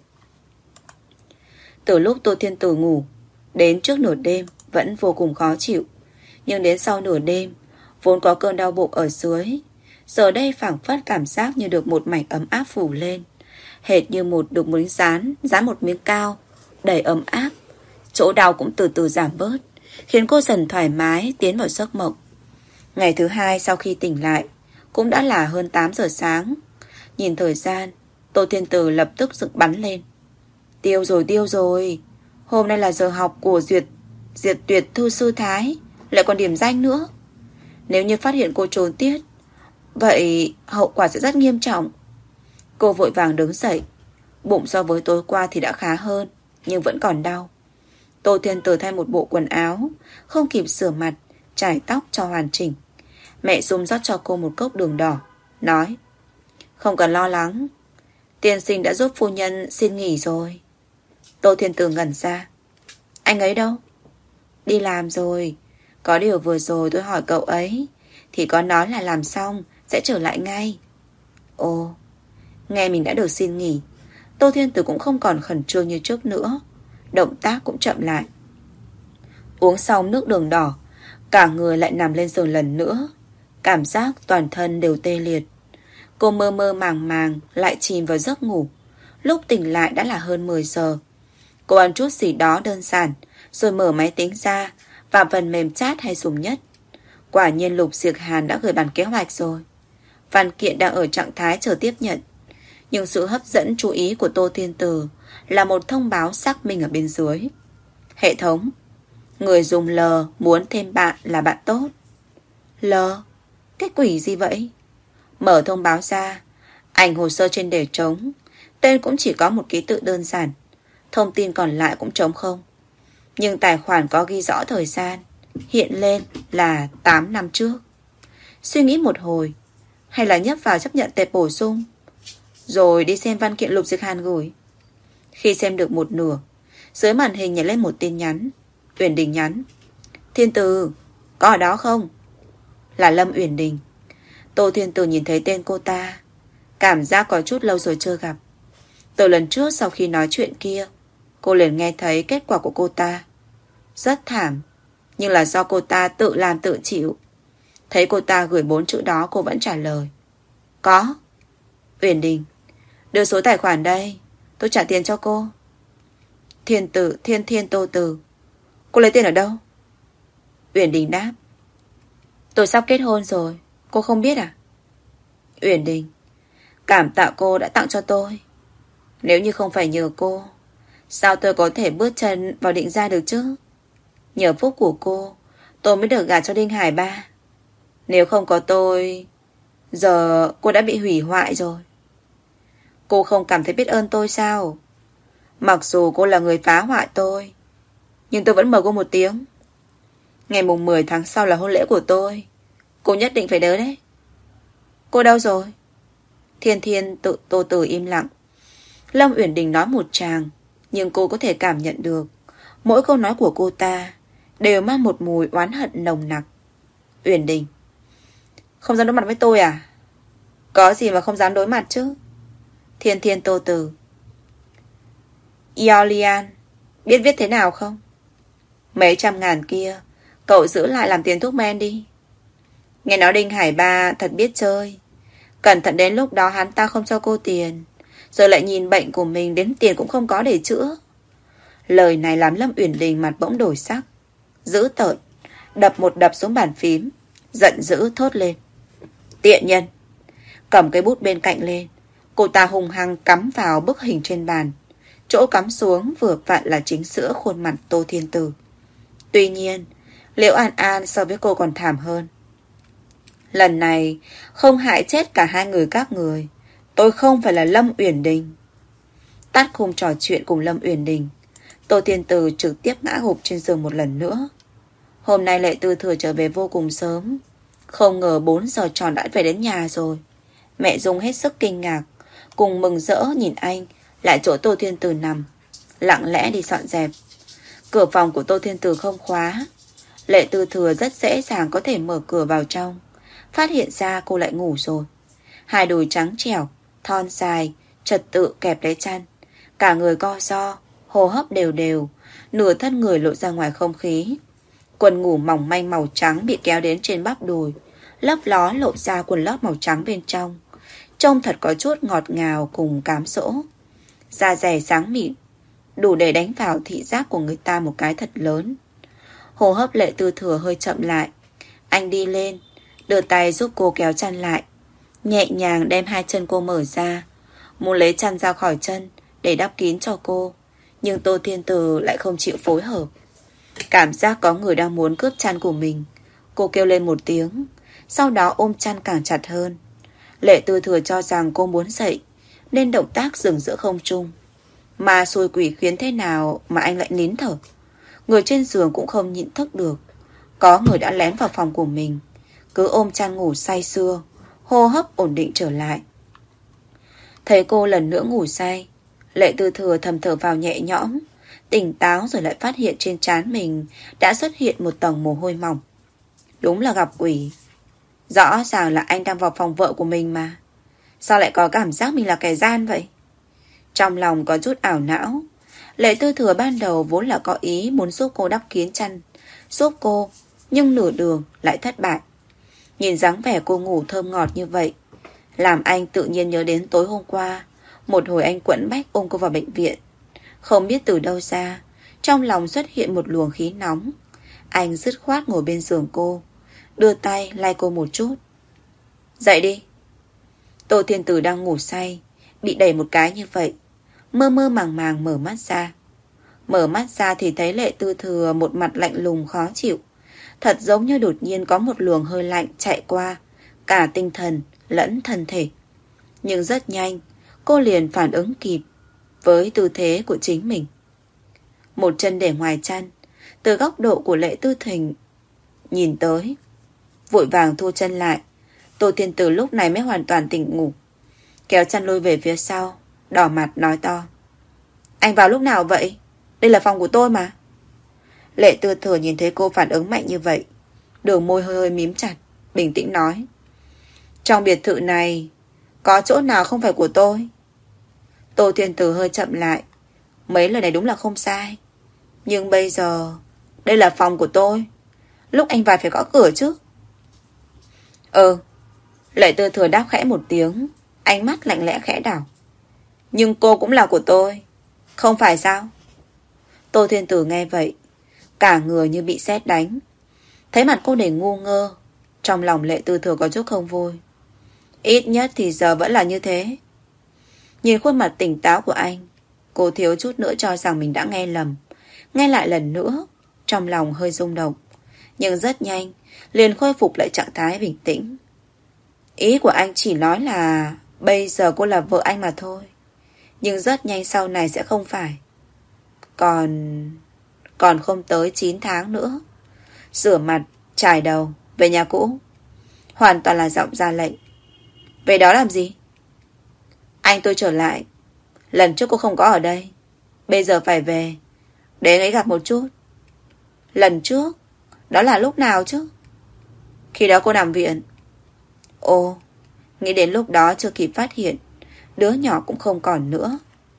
Từ lúc Tô Thiên Tử ngủ đến trước nửa đêm vẫn vô cùng khó chịu. Nhưng đến sau nửa đêm, vốn có cơn đau bụng ở dưới, giờ đây phảng phất cảm giác như được một mảnh ấm áp phủ lên, hệt như một được miếng dán, dán một miếng cao, đầy ấm áp. Chỗ đau cũng từ từ giảm bớt, khiến cô dần thoải mái tiến vào giấc mộng. Ngày thứ hai sau khi tỉnh lại, cũng đã là hơn tám giờ sáng. Nhìn thời gian, Tô Thiên Tử lập tức dựng bắn lên. Tiêu rồi, tiêu rồi. Hôm nay là giờ học của Duyệt Diệt Tuyệt Thư Sư Thái, lại còn điểm danh nữa. Nếu như phát hiện cô trốn tiết, vậy hậu quả sẽ rất nghiêm trọng. Cô vội vàng đứng dậy. Bụng so với tối qua thì đã khá hơn, nhưng vẫn còn đau. Tô Thiên Tử thay một bộ quần áo, không kịp sửa mặt, chải tóc cho hoàn chỉnh. Mẹ Dung rót cho cô một cốc đường đỏ, nói: Không cần lo lắng, tiên sinh đã giúp phu nhân xin nghỉ rồi. Tô Thiên Tử ngẩn ra. Anh ấy đâu? Đi làm rồi. Có điều vừa rồi tôi hỏi cậu ấy thì có nói là làm xong sẽ trở lại ngay. Ồ, nghe mình đã được xin nghỉ, Tô Thiên Tử cũng không còn khẩn trương như trước nữa. Động tác cũng chậm lại. Uống xong nước đường đỏ, cả người lại nằm lên giường lần nữa. Cảm giác toàn thân đều tê liệt. Cô mơ mơ màng màng lại chìm vào giấc ngủ. Lúc tỉnh lại đã là hơn mười giờ. Cô ăn chút gì đó đơn giản, rồi mở máy tính ra và phần mềm chat hay dùng nhất. Quả nhiên Lục Diệc Hàn đã gửi bản kế hoạch rồi. Văn kiện đang ở trạng thái chờ tiếp nhận. Nhưng sự hấp dẫn chú ý của Tô Thiên Tử là một thông báo xác minh ở bên dưới. Hệ thống, người dùng L muốn thêm bạn là bạn tốt. L? Cái quỷ gì vậy? Mở thông báo ra, ảnh hồ sơ trên đề trống. Tên cũng chỉ có một ký tự đơn giản. Thông tin còn lại cũng trống không. Nhưng tài khoản có ghi rõ thời gian, hiện lên là tám năm trước. Suy nghĩ một hồi, hay là nhấp vào chấp nhận tệp bổ sung, rồi đi xem văn kiện Lục Diệc Hàn gửi. Khi xem được một nửa, dưới màn hình nhảy lên một tin nhắn. Uyển Đình nhắn: Thiên Tử, có ở đó không? Là Lâm Uyển Đình. Tô Thiên Tử nhìn thấy tên cô ta, cảm giác có chút lâu rồi chưa gặp. Từ lần trước sau khi nói chuyện kia, cô liền nghe thấy kết quả của cô ta. Rất thảm, nhưng là do cô ta tự làm tự chịu. Thấy cô ta gửi bốn chữ đó, cô vẫn trả lời: Có. Uyển Đình, đưa số tài khoản đây, tôi trả tiền cho cô. Thiên Tử, Thiên Thiên Tô Tử, cô lấy tiền ở đâu? Uyển Đình đáp: Tôi sắp kết hôn rồi, cô không biết à? Uyển Đình: Cảm tạ cô đã tặng cho tôi. Nếu như không phải nhờ cô, sao tôi có thể bước chân vào Định Gia được chứ? Nhờ phúc của cô, tôi mới được gả cho Đinh Hải Ba. Nếu không có tôi, giờ cô đã bị hủy hoại rồi. Cô không cảm thấy biết ơn tôi sao? Mặc dù cô là người phá hoại tôi, nhưng tôi vẫn mời cô một tiếng. Ngày mùng mười tháng sau là hôn lễ của tôi, cô nhất định phải đến đấy. Cô đâu rồi? Thiên Thiên tự Tô Tử im lặng. Lâm Uyển Đình nói một tràng, nhưng cô có thể cảm nhận được mỗi câu nói của cô ta đều mang một mùi oán hận nồng nặc. Uyển Đình: Không dám đối mặt với tôi à? Có gì mà không dám đối mặt chứ? Thiên Thiên Tô Tử: Iolian, biết viết thế nào không? Mấy trăm ngàn kia cậu giữ lại làm tiền thuốc men đi. Nghe nói Đinh Hải Ba thật biết chơi. Cẩn thận đến lúc đó hắn ta không cho cô tiền, rồi lại nhìn bệnh của mình đến tiền cũng không có để chữa. Lời này làm Lâm Uyển Đình mặt bỗng đổi sắc, dữ tợn, đập một đập xuống bàn phím, giận dữ thốt lên: Tiện nhân! Cầm cái bút bên cạnh lên, cô ta hùng hăng cắm vào bức hình trên bàn. Chỗ cắm xuống vừa vặn là chính giữa khuôn mặt Tô Thiên Tử. Tuy nhiên, Liễu An An so với cô còn thảm hơn. Lần này không hại chết cả hai người các người. Tôi không phải là Lâm Uyển Đình. Tắt khung trò chuyện cùng Lâm Uyển Đình, Tô Thiên Tử trực tiếp ngã gục trên giường một lần nữa. Hôm nay Lệ Tư Thừa trở về vô cùng sớm. Không ngờ bốn giờ tròn đã về đến nhà rồi. Mẹ Dung hết sức kinh ngạc, cùng mừng rỡ nhìn anh lại chỗ Tô Thiên Tử nằm, lặng lẽ đi dọn dẹp. Cửa phòng của Tô Thiên Tử không khóa. Lệ Tư Thừa rất dễ dàng có thể mở cửa vào trong, phát hiện ra cô lại ngủ rồi. Hai đùi trắng trẻo, thon dài, trật tự kẹp lấy chăn, cả người co ro, hô hấp đều đều, nửa thân người lộ ra ngoài không khí. Quần ngủ mỏng manh màu trắng bị kéo đến trên bắp đùi, lấp ló lộ ra quần lót màu trắng bên trong. Trông thật có chút ngọt ngào cùng cám dỗ. Da dẻ sáng mịn, đủ để đánh vào thị giác của người ta một cái thật lớn. Hô hấp Lệ Tư Thừa hơi chậm lại. Anh đi lên, đưa tay giúp cô kéo chăn lại, nhẹ nhàng đem hai chân cô mở ra, muốn lấy chăn ra khỏi chân để đắp kín cho cô. Nhưng Tô Thiên Tử lại không chịu phối hợp. Cảm giác có người đang muốn cướp chăn của mình. Cô kêu lên một tiếng, sau đó ôm chăn càng chặt hơn. Lệ Tư Thừa cho rằng cô muốn dậy, nên động tác dừng giữa không trung. Mà xui quỷ khiến thế nào mà anh lại nín thở. Người trên giường cũng không nhịn thức được. Có người đã lén vào phòng của mình, cứ ôm chăn ngủ say sưa, hô hấp ổn định trở lại. Thấy cô lần nữa ngủ say, Lệ Tư Thừa thầm thở vào nhẹ nhõm, tỉnh táo rồi lại phát hiện trên trán mình đã xuất hiện một tầng mồ hôi mỏng. Đúng là gặp quỷ. Rõ ràng là anh đang vào phòng vợ của mình mà. Sao lại có cảm giác mình là kẻ gian vậy? Trong lòng có chút ảo não. Lệ Tư Thừa ban đầu vốn là có ý muốn giúp cô đắp kín chăn, giúp cô, nhưng nửa đường lại thất bại. Nhìn dáng vẻ cô ngủ thơm ngọt như vậy, làm anh tự nhiên nhớ đến tối hôm qua. Một hồi anh quẫn bách ôm cô vào bệnh viện. Không biết từ đâu ra, trong lòng xuất hiện một luồng khí nóng. Anh dứt khoát ngồi bên giường cô, đưa tay lay cô một chút. Dậy đi. Tô Thiên Tử đang ngủ say, bị đẩy một cái như vậy, mơ mơ màng màng mở mắt ra. Mở mắt ra thì thấy Lệ Tư Thừa một mặt lạnh lùng khó chịu. Thật giống như đột nhiên có một luồng hơi lạnh chạy qua cả tinh thần lẫn thân thể. Nhưng rất nhanh, cô liền phản ứng kịp với tư thế của chính mình. Một chân để ngoài chăn, từ góc độ của Lệ Tư Thình nhìn tới, vội vàng thu chân lại. Tô Thiên Tử lúc này mới hoàn toàn tỉnh ngủ, kéo chăn lôi về phía sau, đỏ mặt nói to. Anh vào lúc nào vậy? Đây là phòng của tôi mà. Lệ Tư Thừa nhìn thấy cô phản ứng mạnh như vậy, đường môi hơi hơi mím chặt, bình tĩnh nói. Trong biệt thự này có chỗ nào không phải của tôi? Tô Thiên Tử hơi chậm lại. Mấy lời này đúng là không sai, nhưng bây giờ đây là phòng của tôi, lúc anh vào phải gõ cửa chứ. Ừ. Lệ Tư Thừa đáp khẽ một tiếng, ánh mắt lạnh lẽ khẽ đảo. Nhưng cô cũng là của tôi, không phải sao? Tô Thiên Tử nghe vậy, cả người như bị sét đánh. Thấy mặt cô để ngu ngơ, trong lòng Lệ Tư Thừa có chút không vui. Ít nhất thì giờ vẫn là như thế. Nhìn khuôn mặt tỉnh táo của anh, cô thiếu chút nữa cho rằng mình đã nghe lầm. Nghe lại lần nữa, trong lòng hơi rung động, nhưng rất nhanh liền khôi phục lại trạng thái bình tĩnh. Ý của anh chỉ nói là bây giờ cô là vợ anh mà thôi, nhưng rất nhanh sau này sẽ không phải. Còn... Còn không tới chín tháng nữa, rửa mặt, chải đầu, về nhà cũ. Hoàn toàn là giọng ra lệnh. Về đó làm gì? Anh tôi trở lại. Lần trước cô không có ở đây, bây giờ phải về, để anh ấy gặp một chút. Lần trước? Đó là lúc nào chứ? Khi đó cô nằm viện. Ồ, nghĩ đến lúc đó chưa kịp phát hiện, đứa nhỏ cũng không còn nữa.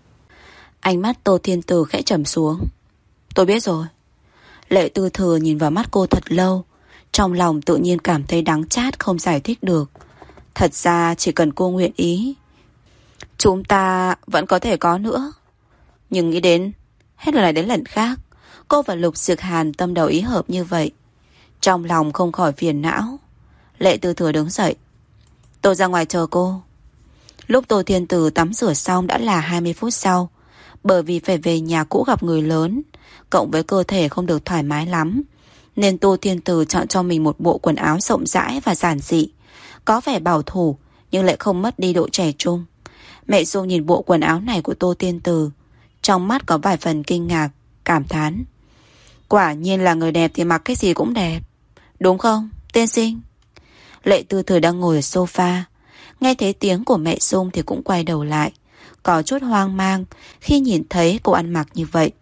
Ánh mắt Tô Thiên Tử khẽ trầm xuống. Tôi biết rồi. Lệ Tư Thừa nhìn vào mắt cô thật lâu, trong lòng tự nhiên cảm thấy đắng chát không giải thích được. Thật ra chỉ cần cô nguyện ý, chúng ta vẫn có thể có nữa. Nhưng nghĩ đến hết lần này đến lần khác, cô và Lục Dược Hàn tâm đầu ý hợp như vậy, trong lòng không khỏi phiền não. Lệ Tư Thừa đứng dậy. Tôi ra ngoài chờ cô. Lúc Tô Thiên Tử tắm rửa xong đã là hai mươi phút sau. Bởi vì phải về nhà cũ gặp người lớn, cộng với cơ thể không được thoải mái lắm, nên Tô Thiên Tử chọn cho mình một bộ quần áo rộng rãi và giản dị, có vẻ bảo thủ nhưng lại không mất đi độ trẻ trung. Mẹ Dung nhìn bộ quần áo này của Tô Thiên Tử, trong mắt có vài phần kinh ngạc, cảm thán. Quả nhiên là người đẹp thì mặc cái gì cũng đẹp, đúng không, tiên sinh? Lệ Tư Thừa đang ngồi ở sofa, nghe thấy tiếng của mẹ Dung thì cũng quay đầu lại, có chút hoang mang khi nhìn thấy cô ăn mặc như vậy.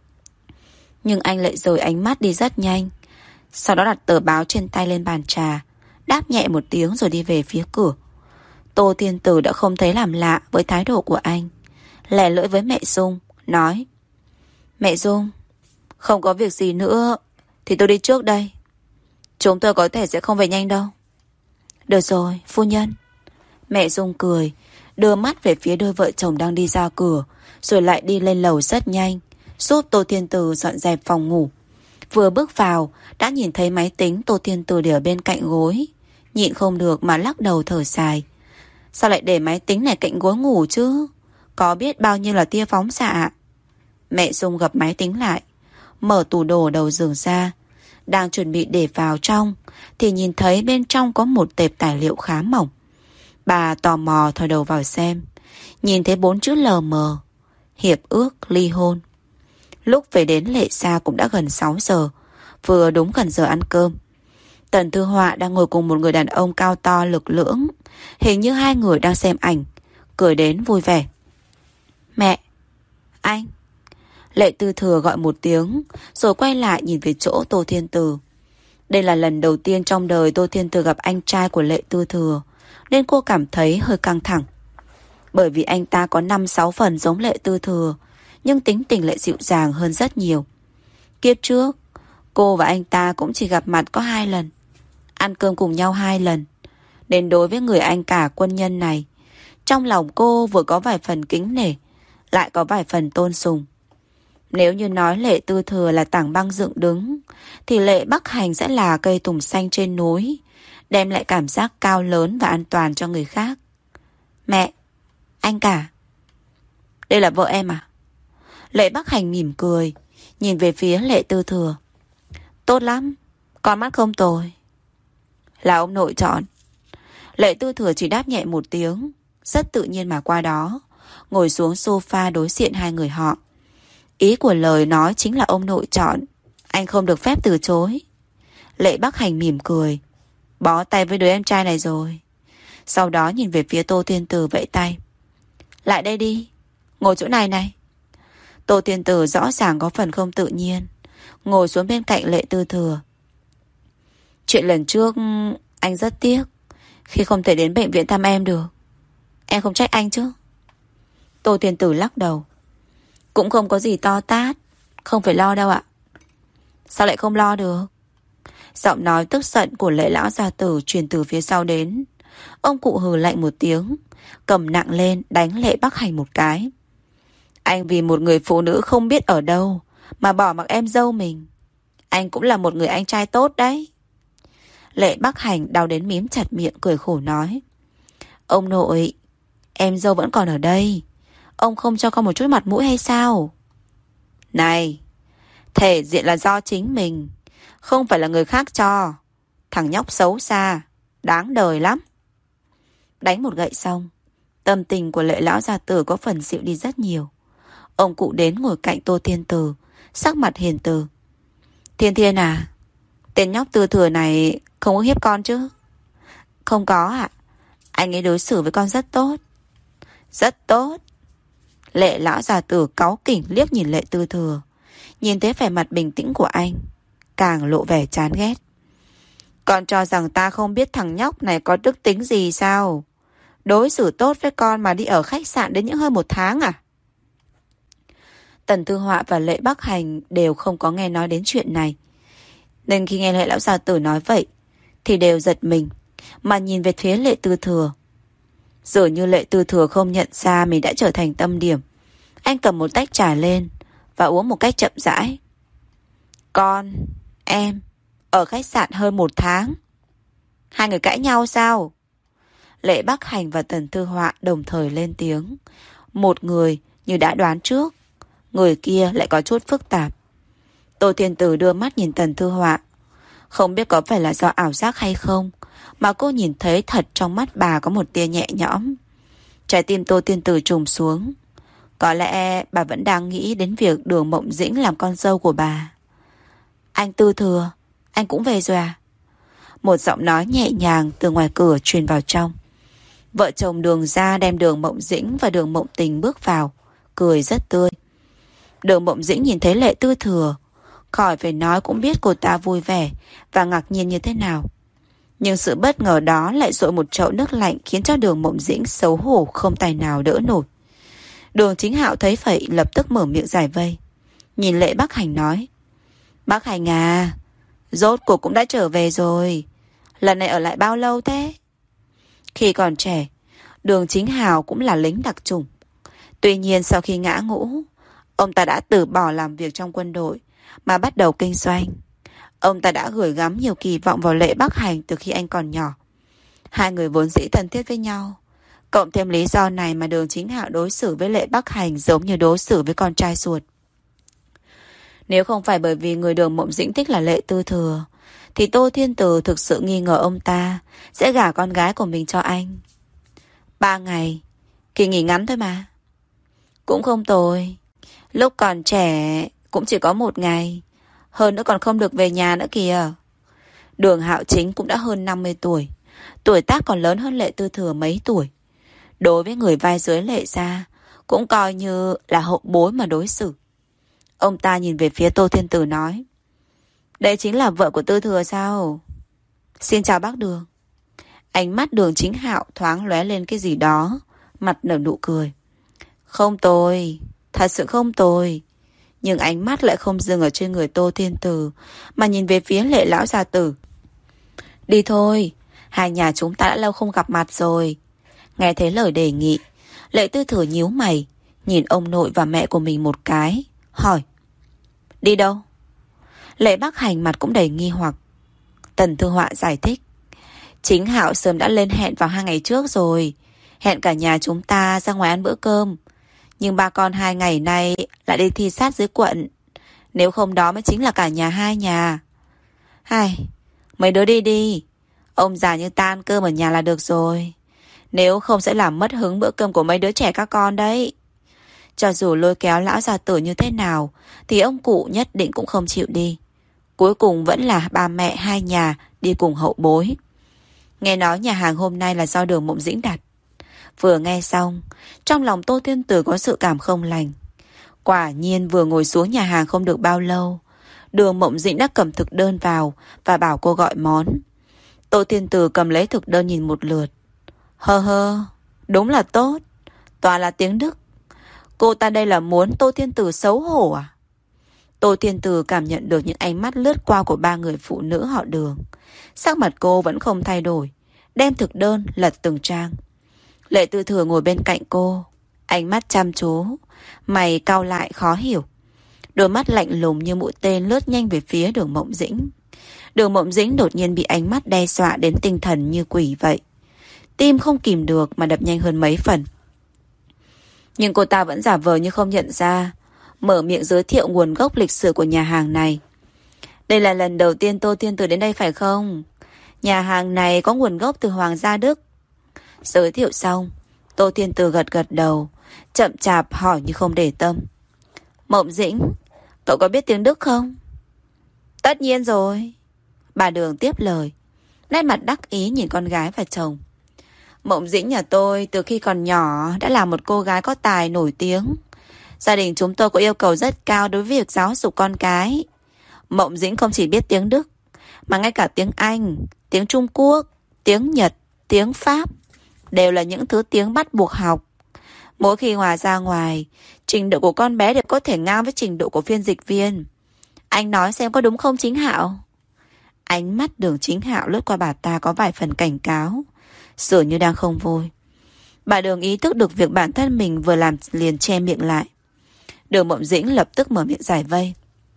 Nhưng anh lại rời ánh mắt đi rất nhanh, sau đó đặt tờ báo trên tay lên bàn trà, đáp nhẹ một tiếng rồi đi về phía cửa. Tô Thiên Tử đã không thấy làm lạ với thái độ của anh, lẻ lưỡi với mẹ Dung, nói. Mẹ Dung, không có việc gì nữa thì tôi đi trước đây. Chúng tôi có thể sẽ không về nhanh đâu. Được rồi, phu nhân. Mẹ Dung cười, đưa mắt về phía đôi vợ chồng đang đi ra cửa, rồi lại đi lên lầu rất nhanh, giúp Tô Thiên Tử dọn dẹp phòng ngủ. Vừa bước vào đã nhìn thấy máy tính Tô Thiên Tử để ở bên cạnh gối, nhịn không được mà lắc đầu thở dài. Sao lại để máy tính này cạnh gối ngủ chứ? Có biết bao nhiêu là tia phóng xạ. Mẹ Dung gập máy tính lại, mở tủ đồ đầu giường ra, đang chuẩn bị để vào trong thì nhìn thấy bên trong có một tệp tài liệu khá mỏng. Bà tò mò thò đầu vào xem, nhìn thấy bốn chữ lờ mờ: hiệp ước ly hôn. Lúc về đến Lệ Sa cũng đã gần sáu giờ, vừa đúng gần giờ ăn cơm. Tần Thư Họa đang ngồi cùng một người đàn ông cao to lực lưỡng, hình như hai người đang xem ảnh, cười đến vui vẻ. Mẹ, anh. Lệ Tư Thừa gọi một tiếng, rồi quay lại nhìn về chỗ Tô Thiên Tử. Đây là lần đầu tiên trong đời Tô Thiên Từ gặp anh trai của Lệ Tư Thừa, nên cô cảm thấy hơi căng thẳng. Bởi vì anh ta có năm sáu phần giống Lệ Tư Thừa, nhưng tính tình lại dịu dàng hơn rất nhiều. Kiếp trước, cô và anh ta cũng chỉ gặp mặt có hai lần, ăn cơm cùng nhau hai lần. Nên đối với người anh cả quân nhân này, trong lòng cô vừa có vài phần kính nể, lại có vài phần tôn sùng. Nếu như nói Lệ Tư Thừa là tảng băng dựng đứng, thì Lệ Bắc Hành sẽ là cây tùng xanh trên núi, đem lại cảm giác cao lớn và an toàn cho người khác. Mẹ, anh cả, đây là vợ em à? Lệ Bắc Hành mỉm cười, nhìn về phía Lệ Tư Thừa. Tốt lắm, con mắt không tồi. Là ông nội chọn. Lệ Tư Thừa chỉ đáp nhẹ một tiếng, rất tự nhiên mà qua đó, ngồi xuống sofa đối diện hai người họ. Ý của lời nói chính là ông nội chọn, anh không được phép từ chối. Lệ Bắc Hành mỉm cười, bó tay với đứa em trai này rồi. Sau đó nhìn về phía Tô Thiên Từ vẫy tay. Lại đây đi, ngồi chỗ này này. Tô Thiên Từ rõ ràng có phần không tự nhiên, ngồi xuống bên cạnh Lệ Tư Thừa. Chuyện lần trước anh rất tiếc khi không thể đến bệnh viện thăm em được. Em không trách anh chứ? Tô Thiên Từ lắc đầu. Cũng không có gì to tát, không phải lo đâu ạ. Sao lại không lo được? Giọng nói tức giận của Lệ lão gia tử truyền từ phía sau đến. Ông cụ hừ lạnh một tiếng, cầm nặng lên đánh Lệ Bắc Hành một cái. Anh vì một người phụ nữ không biết ở đâu mà bỏ mặc em dâu mình. Anh cũng là một người anh trai tốt đấy. Lệ Bắc Hành đau đến mím chặt miệng, cười khổ nói. Ông nội, em dâu vẫn còn ở đây, ông không cho con một chút mặt mũi hay sao? Này, thể diện là do chính mình, không phải là người khác cho. Thằng nhóc xấu xa, đáng đời lắm. Đánh một gậy xong, tâm tình của Lệ lão gia tử có phần dịu đi rất nhiều. Ông cụ đến ngồi cạnh Tô Thiên Từ, sắc mặt hiền từ. Thiên Thiên à, tên nhóc Tư Thừa này không có hiếp con chứ? Không có ạ. Anh ấy đối xử với con rất tốt. Rất tốt. Lệ lão già tử cáu kỉnh liếc nhìn Lệ Tư Thừa, nhìn thấy vẻ mặt bình tĩnh của anh, càng lộ vẻ chán ghét. Con cho rằng ta không biết thằng nhóc này có đức tính gì sao? Đối xử tốt với con mà đi ở khách sạn đến những hơn một tháng à? Tần Thư Họa và Lệ Bắc Hành đều không có nghe nói đến chuyện này, nên khi nghe Lệ lão gia tử nói vậy thì đều giật mình, mà nhìn về phía Lệ Tư Thừa. Dường như Lệ Tư Thừa không nhận ra mình đã trở thành tâm điểm. Anh cầm một tách trà lên và uống một cách chậm rãi. Con, em ở khách sạn hơn một tháng. Hai người cãi nhau sao? Lệ Bắc Hành và Tần Thư Họa đồng thời lên tiếng. Một người như đã đoán trước, người kia lại có chút phức tạp. Tô Thiên Từ đưa mắt nhìn Tần Thư Họa. Không biết có phải là do ảo giác hay không, mà cô nhìn thấy thật trong mắt bà có một tia nhẹ nhõm. Trái tim Tô Thiên Từ trùng xuống. Có lẽ bà vẫn đang nghĩ đến việc Đường Mộng Dĩnh làm con dâu của bà. Anh Tư Thừa, anh cũng về rồi à? Một giọng nói nhẹ nhàng từ ngoài cửa truyền vào trong. Vợ chồng Đường gia đem Đường Mộng Dĩnh và Đường Mộng Tình bước vào, cười rất tươi. Đường Mộng Dĩnh nhìn thấy Lệ Tư Thừa, khỏi phải nói cũng biết cô ta vui vẻ và ngạc nhiên như thế nào. Nhưng sự bất ngờ đó lại dội một chậu nước lạnh, khiến cho Đường Mộng Dĩnh xấu hổ không tài nào đỡ nổi. Đường Chính Hạo thấy vậy lập tức mở miệng giải vây, nhìn Lệ Bắc Hành nói. Bắc Hành à, rốt cuộc cũng đã trở về rồi. Lần này ở lại bao lâu thế? Khi còn trẻ, Đường Chính Hạo cũng là lính đặc chủng. Tuy nhiên sau khi ngã ngũ, ông ta đã từ bỏ làm việc trong quân đội mà bắt đầu kinh doanh. Ông ta đã gửi gắm nhiều kỳ vọng vào Lệ Bắc Hành từ khi anh còn nhỏ. Hai người vốn dĩ thân thiết với nhau. Cộng thêm lý do này mà Đường Chính Hạo đối xử với Lệ Bắc Hành giống như đối xử với con trai ruột. Nếu không phải bởi vì người Đường Mộng Dĩnh thích là Lệ Tư Thừa, thì Tô Thiên Từ thực sự nghi ngờ ông ta sẽ gả con gái của mình cho anh. Ba ngày, kỳ nghỉ ngắn thôi mà. Cũng không tồi. Lúc còn trẻ cũng chỉ có một ngày, hơn nữa còn không được về nhà nữa kìa. Đường Hạo Chính cũng đã hơn năm mươi tuổi, tuổi tác còn lớn hơn Lệ Tư Thừa mấy tuổi. Đối với người vai dưới Lệ gia, cũng coi như là hậu bối mà đối xử. Ông ta nhìn về phía Tô Thiên Từ nói. Đây chính là vợ của Tư Thừa sao? Xin chào bác Đường. Ánh mắt Đường Chính Hạo thoáng lóe lên cái gì đó, mặt nở nụ cười. Không tồi, thật sự không tồi. Nhưng ánh mắt lại không dừng ở trên người Tô Thiên Từ, mà nhìn về phía Lệ lão gia tử. Đi thôi, hai nhà chúng ta đã lâu không gặp mặt rồi. Nghe thấy lời đề nghị, Lệ Tư Thừa nhíu mày, nhìn ông nội và mẹ của mình một cái, hỏi. Đi đâu? Lệ Bắc Hành mặt cũng đầy nghi hoặc. Tần Thư Họa giải thích. Chính Hạo sớm đã lên hẹn vào hai ngày trước rồi. Hẹn cả nhà chúng ta ra ngoài ăn bữa cơm. Nhưng ba con hai ngày nay lại đi thi sát dưới quận. Nếu không đó mới chính là cả nhà hai nhà. Hai, mấy đứa đi đi. Ông già như ta ăn cơm ở nhà là được rồi. Nếu không sẽ làm mất hứng bữa cơm của mấy đứa trẻ các con đấy. Cho dù lôi kéo lão già tử như thế nào thì ông cụ nhất định cũng không chịu đi. Cuối cùng vẫn là ba mẹ hai nhà đi cùng hậu bối. Nghe nói nhà hàng hôm nay là do Đường Mộng Dĩnh đặt. Vừa nghe xong, trong lòng Tô Thiên Tử có sự cảm không lành. Quả nhiên vừa ngồi xuống nhà hàng không được bao lâu, Đường Mộng Dĩnh đã cầm thực đơn vào và bảo cô gọi món. Tô Thiên Tử cầm lấy thực đơn nhìn một lượt. Hơ hơ, đúng là tốt. Toàn là tiếng Đức. Cô ta đây là muốn Tô Thiên Tử xấu hổ à? Tô Thiên Tử cảm nhận được những ánh mắt lướt qua của ba người phụ nữ họ Đường. Sắc mặt cô vẫn không thay đổi, đem thực đơn lật từng trang. Lệ Tư Thừa ngồi bên cạnh cô, ánh mắt chăm chú, mày cau lại khó hiểu. Đôi mắt lạnh lùng như mũi tên lướt nhanh về phía Đường Mộng Dĩnh. Đường Mộng Dĩnh đột nhiên bị ánh mắt đe dọa đến tinh thần như quỷ vậy. Tim không kìm được mà đập nhanh hơn mấy phần. Nhưng cô ta vẫn giả vờ như không nhận ra, mở miệng giới thiệu nguồn gốc lịch sử của nhà hàng này. Đây là lần đầu tiên Tô Thiên Tử đến đây phải không? Nhà hàng này có nguồn gốc từ Hoàng gia Đức. Giới thiệu xong, Tô Thiên Tử gật gật đầu, chậm chạp hỏi như không để tâm. Mộng Dĩnh, cậu có biết tiếng Đức không? Tất nhiên rồi. Bà Đường tiếp lời, nét mặt đắc ý nhìn con gái và chồng. Mộng Dĩnh nhà tôi từ khi còn nhỏ đã là một cô gái có tài nổi tiếng. Gia đình chúng tôi có yêu cầu rất cao đối với việc giáo dục con cái. Mộng Dĩnh không chỉ biết tiếng Đức, mà ngay cả tiếng Anh, tiếng Trung Quốc, tiếng Nhật, tiếng Pháp đều là những thứ tiếng bắt buộc học. Mỗi khi hòa ra ngoài, trình độ của con bé đều có thể ngang với trình độ của phiên dịch viên. Anh nói xem có đúng không Chính Hạo? Ánh mắt Đường Chính Hạo lướt qua bà ta có vài phần cảnh cáo, dường như đang không vui. Bà Đường ý thức được việc bản thân mình vừa làm liền che miệng lại. Đường Mộng Dĩnh lập tức mở miệng giải vây.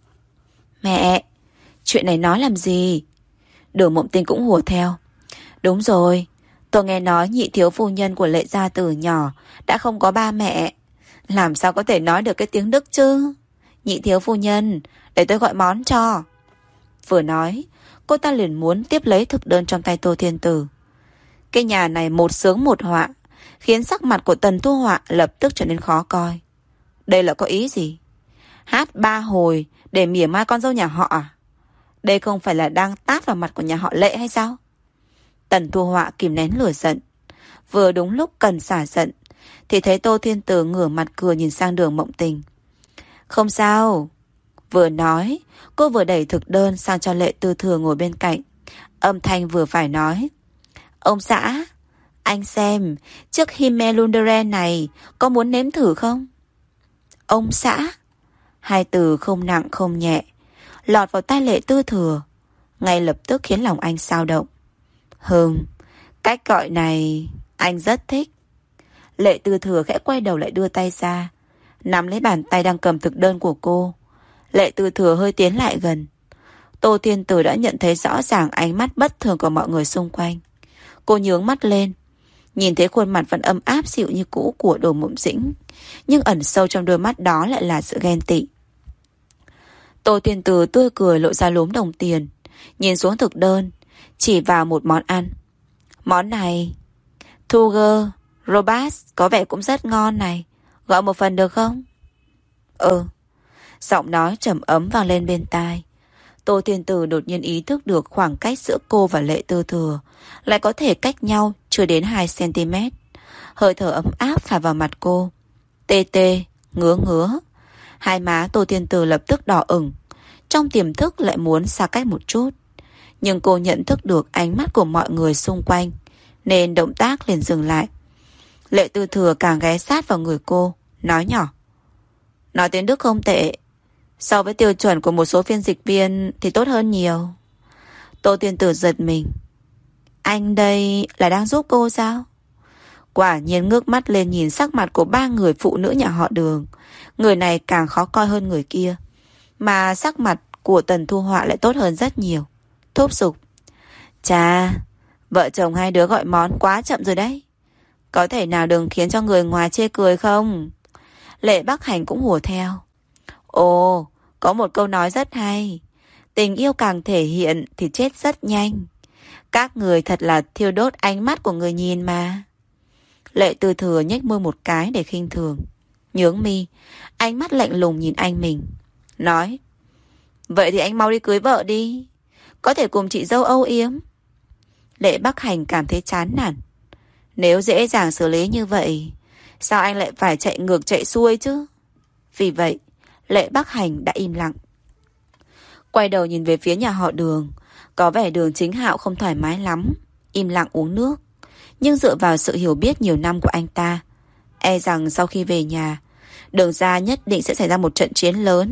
Mẹ, chuyện này nói làm gì? Đường Mộng Tinh cũng hùa theo. Đúng rồi, tôi nghe nói nhị thiếu phu nhân của Lệ gia từ nhỏ đã không có ba mẹ. Làm sao có thể nói được cái tiếng Đức chứ? Nhị thiếu phu nhân, để tôi gọi món cho. Vừa nói, cô ta liền muốn tiếp lấy thực đơn trong tay Tô Thiên Tử. Cái nhà này một sướng một họa, khiến sắc mặt của Tần Thu Họa lập tức trở nên khó coi. Đây là có ý gì? Hát ba hồi để mỉa mai con dâu nhà họ à? Đây không phải là đang tát vào mặt của nhà họ Lệ hay sao? Tần Thu Họa kìm nén lửa giận. Vừa đúng lúc cần xả giận thì thấy Tô Thiên Tử ngửa mặt cười nhìn sang Đường Mộng Tình. Không sao. Vừa nói, cô vừa đẩy thực đơn sang cho Lệ Tư Thừa ngồi bên cạnh. Âm thanh vừa phải nói. Ông xã, anh xem, chiếc Himmelundere này có muốn nếm thử không? Ông xã. Hai từ không nặng không nhẹ lọt vào tai Lệ Tư Thừa, ngay lập tức khiến lòng anh xao động. Hừm, cách gọi này anh rất thích. Lệ Tư Thừa khẽ quay đầu lại đưa tay ra, nắm lấy bàn tay đang cầm thực đơn của cô. Lệ Tư Thừa hơi tiến lại gần. Tô Thiên Tử đã nhận thấy rõ ràng ánh mắt bất thường của mọi người xung quanh. Cô nhướng mắt lên, nhìn thấy khuôn mặt vẫn ấm áp dịu như cũ của Đồ Mộng Dĩnh, nhưng ẩn sâu trong đôi mắt đó lại là sự ghen tị. Tô Thiên Tử tươi cười lộ ra lúm đồng tiền, nhìn xuống thực đơn, chỉ vào một món ăn. Món này, Thuger Robust có vẻ cũng rất ngon này, gọi một phần được không? Ừ. Giọng nói trầm ấm vang lên bên tai. Tô Thiên Tử đột nhiên ý thức được khoảng cách giữa cô và Lệ Tư Thừa lại có thể cách nhau chưa đến hai xăng-ti-mét. Hơi thở ấm áp phả vào mặt cô. Tê tê, ngứa ngứa. Hai má Tô Thiên Tử lập tức đỏ ửng. trong tiềm thức lại muốn xa cách một chút. Nhưng cô nhận thức được ánh mắt của mọi người xung quanh, nên động tác liền dừng lại. Lệ Tư Thừa càng ghé sát vào người cô, nói nhỏ: nói tiếng Đức không tệ, so với tiêu chuẩn của một số phiên dịch viên thì tốt hơn nhiều. Tô Tiên Tử giật mình. Anh đây là đang giúp cô sao? Quả nhiên ngước mắt lên nhìn sắc mặt của ba người phụ nữ nhà họ Đường. Người này càng khó coi hơn người kia, mà sắc mặt của Tần Thu Họa lại tốt hơn rất nhiều. Thúc giục: chà, vợ chồng hai đứa gọi món quá chậm rồi đấy. Có thể nào đừng khiến cho người ngoài chê cười không? Lệ Bắc Hành cũng hùa theo: ồ, có một câu nói rất hay: tình yêu càng thể hiện thì chết rất nhanh. Các người thật là thiêu đốt ánh mắt của người nhìn mà. Lệ Tư Thừa nhếch môi một cái để khinh thường, nhướng mi, ánh mắt lạnh lùng nhìn anh mình, nói: vậy thì anh mau đi cưới vợ đi, có thể cùng chị dâu âu yếm. Lệ Bắc Hành cảm thấy chán nản. Nếu dễ dàng xử lý như vậy, sao anh lại phải chạy ngược chạy xuôi chứ? Vì vậy, Lệ Bắc Hành đã im lặng. Quay đầu nhìn về phía nhà họ Đường, có vẻ Đường Chính Hạo không thoải mái lắm, im lặng uống nước. Nhưng dựa vào sự hiểu biết nhiều năm của anh ta, e rằng sau khi về nhà, Đường gia nhất định sẽ xảy ra một trận chiến lớn.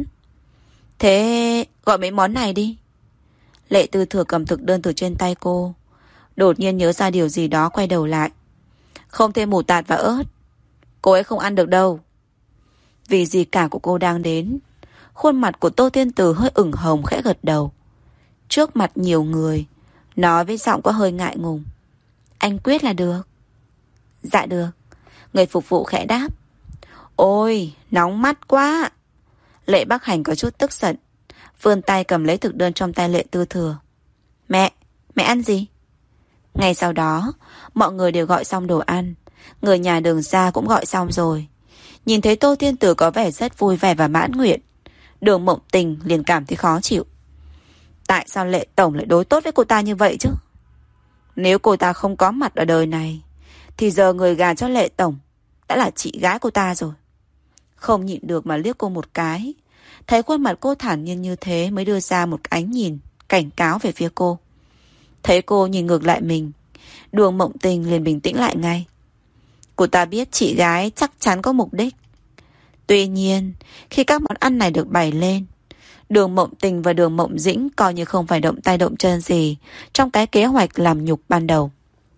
Thế gọi mấy món này đi. Lệ Tư Thừa cầm thực đơn từ trên tay cô, đột nhiên nhớ ra điều gì đó, quay đầu lại. Không thêm mù tạt và ớt, cô ấy không ăn được đâu. Vì gì cả của cô đang đến, khuôn mặt của Tô Tiên Tử hơi ửng hồng, khẽ gật đầu. Trước mặt nhiều người, nói với giọng có hơi ngại ngùng: anh quyết là được. Dạ được. Người phục vụ khẽ đáp. Ôi, nóng mắt quá. Lệ Bắc Hành có chút tức giận, vươn tay cầm lấy thực đơn trong tay Lệ Tư Thừa. Mẹ, mẹ ăn gì? Ngay sau đó, mọi người đều gọi xong đồ ăn. Người nhà Đường gia cũng gọi xong rồi. Nhìn thấy Tô Tiên Tử có vẻ rất vui vẻ và mãn nguyện, Đường Mộng Tình liền cảm thấy khó chịu. Tại sao Lệ Tổng lại đối tốt với cô ta như vậy chứ? Nếu cô ta không có mặt ở đời này, thì giờ người gà cho Lệ Tổng đã là chị gái cô ta rồi. Không nhịn được mà liếc cô một cái. Thấy khuôn mặt cô thản nhiên như thế, mới đưa ra một ánh nhìn cảnh cáo về phía cô. Thấy cô nhìn ngược lại mình, Đường Mộng Tình liền bình tĩnh lại ngay. Cô ta biết chị gái chắc chắn có mục đích. Tuy nhiên, khi các món ăn này được bày lên, Đường Mộng Tình và Đường Mộng Dĩnh coi như không phải động tay động chân gì trong cái kế hoạch làm nhục ban đầu.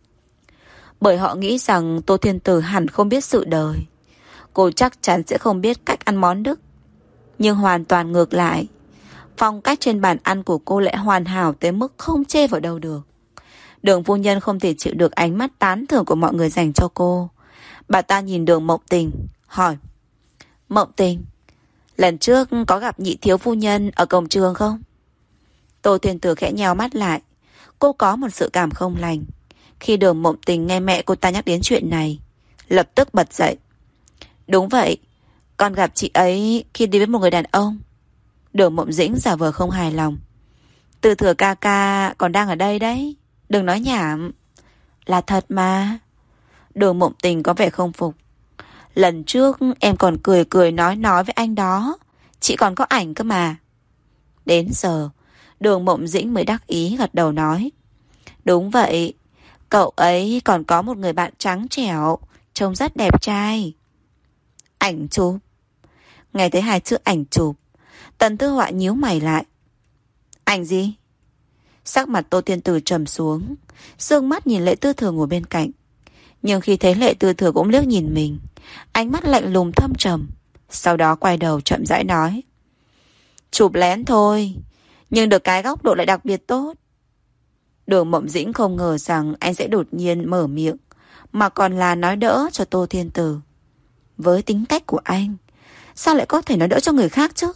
Bởi họ nghĩ rằng Tô Thiên Tử hẳn không biết sự đời, cô chắc chắn sẽ không biết cách ăn món Đức. Nhưng hoàn toàn ngược lại, phong cách trên bàn ăn của cô lại hoàn hảo tới mức không chê vào đâu được. Đường phu nhân không thể chịu được ánh mắt tán thưởng của mọi người dành cho cô. Bà ta nhìn Đường Mộng Tình, hỏi: Mộng Tình, lần trước có gặp nhị thiếu phu nhân ở cổng trường không? Tô Thiên Tử khẽ nheo mắt lại. Cô có một sự cảm không lành khi Đường Mộng Tình nghe mẹ cô ta nhắc đến chuyện này, lập tức bật dậy. Đúng vậy, con gặp chị ấy khi đi với một người đàn ông. Đường Mộng Dĩnh giả vờ không hài lòng. Tư Thừa ca ca còn đang ở đây đấy, đừng nói nhảm. Là thật mà. Đường Mộng Tình có vẻ không phục. Lần trước em còn cười cười nói nói với anh đó, chị còn có ảnh cơ mà. Đến giờ Đường Mộng Dĩnh mới đắc ý gật đầu nói: Đúng vậy, cậu ấy còn có một người bạn trắng trẻo, trông rất đẹp trai. Ảnh chụp? Nghe thấy hai chữ ảnh chụp, Tần Tư Họa nhíu mày lại. Ảnh gì? Sắc mặt Tô Tiên Tử trầm xuống, sương mắt nhìn Lệ Tư Thừa ngồi bên cạnh. Nhưng khi thấy Lệ Tư Thừa cũng liếc nhìn mình, ánh mắt lạnh lùng thâm trầm. Sau đó quay đầu chậm rãi nói: Chụp lén thôi, nhưng được cái góc độ lại đặc biệt tốt. Đường Mộng Dĩnh không ngờ rằng anh sẽ đột nhiên mở miệng, mà còn là nói đỡ cho Tô Thiên Tử. Với tính cách của anh, sao lại có thể nói đỡ cho người khác chứ?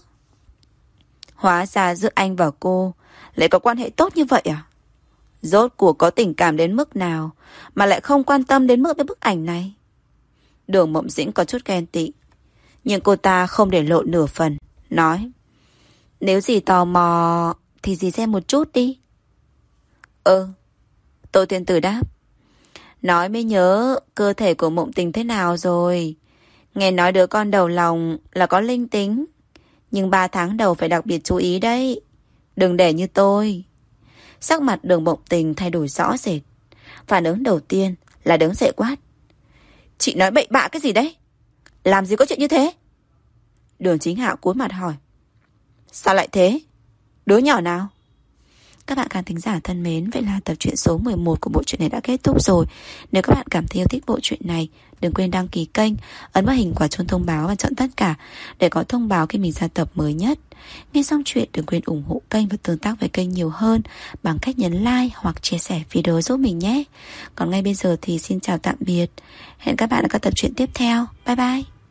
Hóa ra giữa anh và cô lại có quan hệ tốt như vậy à? Rốt cuộc có tình cảm đến mức nào mà lại không quan tâm đến mức với bức ảnh này? Đường Mộng Dĩnh có chút ghen tị, nhưng cô ta không để lộ nửa phần, nói: Nếu dì tò mò thì dì xem một chút đi. Ừ. Tô Thiên Tử đáp. Nói mới nhớ, cơ thể của Mộng Tình thế nào rồi? Nghe nói đứa con đầu lòng là có linh tính, Nhưng ba tháng đầu phải đặc biệt chú ý đấy. Đừng để như tôi. Sắc mặt Đường Mộng Tình thay đổi rõ rệt. Phản ứng đầu tiên là đứng dậy quát. Chị nói bậy bạ cái gì đấy? Làm gì có chuyện như thế? Đường Chính Hạo cúi mặt hỏi. Sao lại thế? Đứa nhỏ nào? Các bạn khán thính giả thân mến, vậy là tập truyện số mười một của bộ truyện này đã kết thúc rồi. Nếu các bạn cảm thấy yêu thích bộ truyện này, đừng quên đăng ký kênh, ấn vào hình quả chuông thông báo và chọn tất cả để có thông báo khi mình ra tập mới nhất. Nghe xong chuyện đừng quên ủng hộ kênh và tương tác với kênh nhiều hơn bằng cách nhấn like hoặc chia sẻ video giúp mình nhé. Còn ngay bây giờ thì xin chào tạm biệt. Hẹn các bạn ở các tập truyện tiếp theo. Bye bye.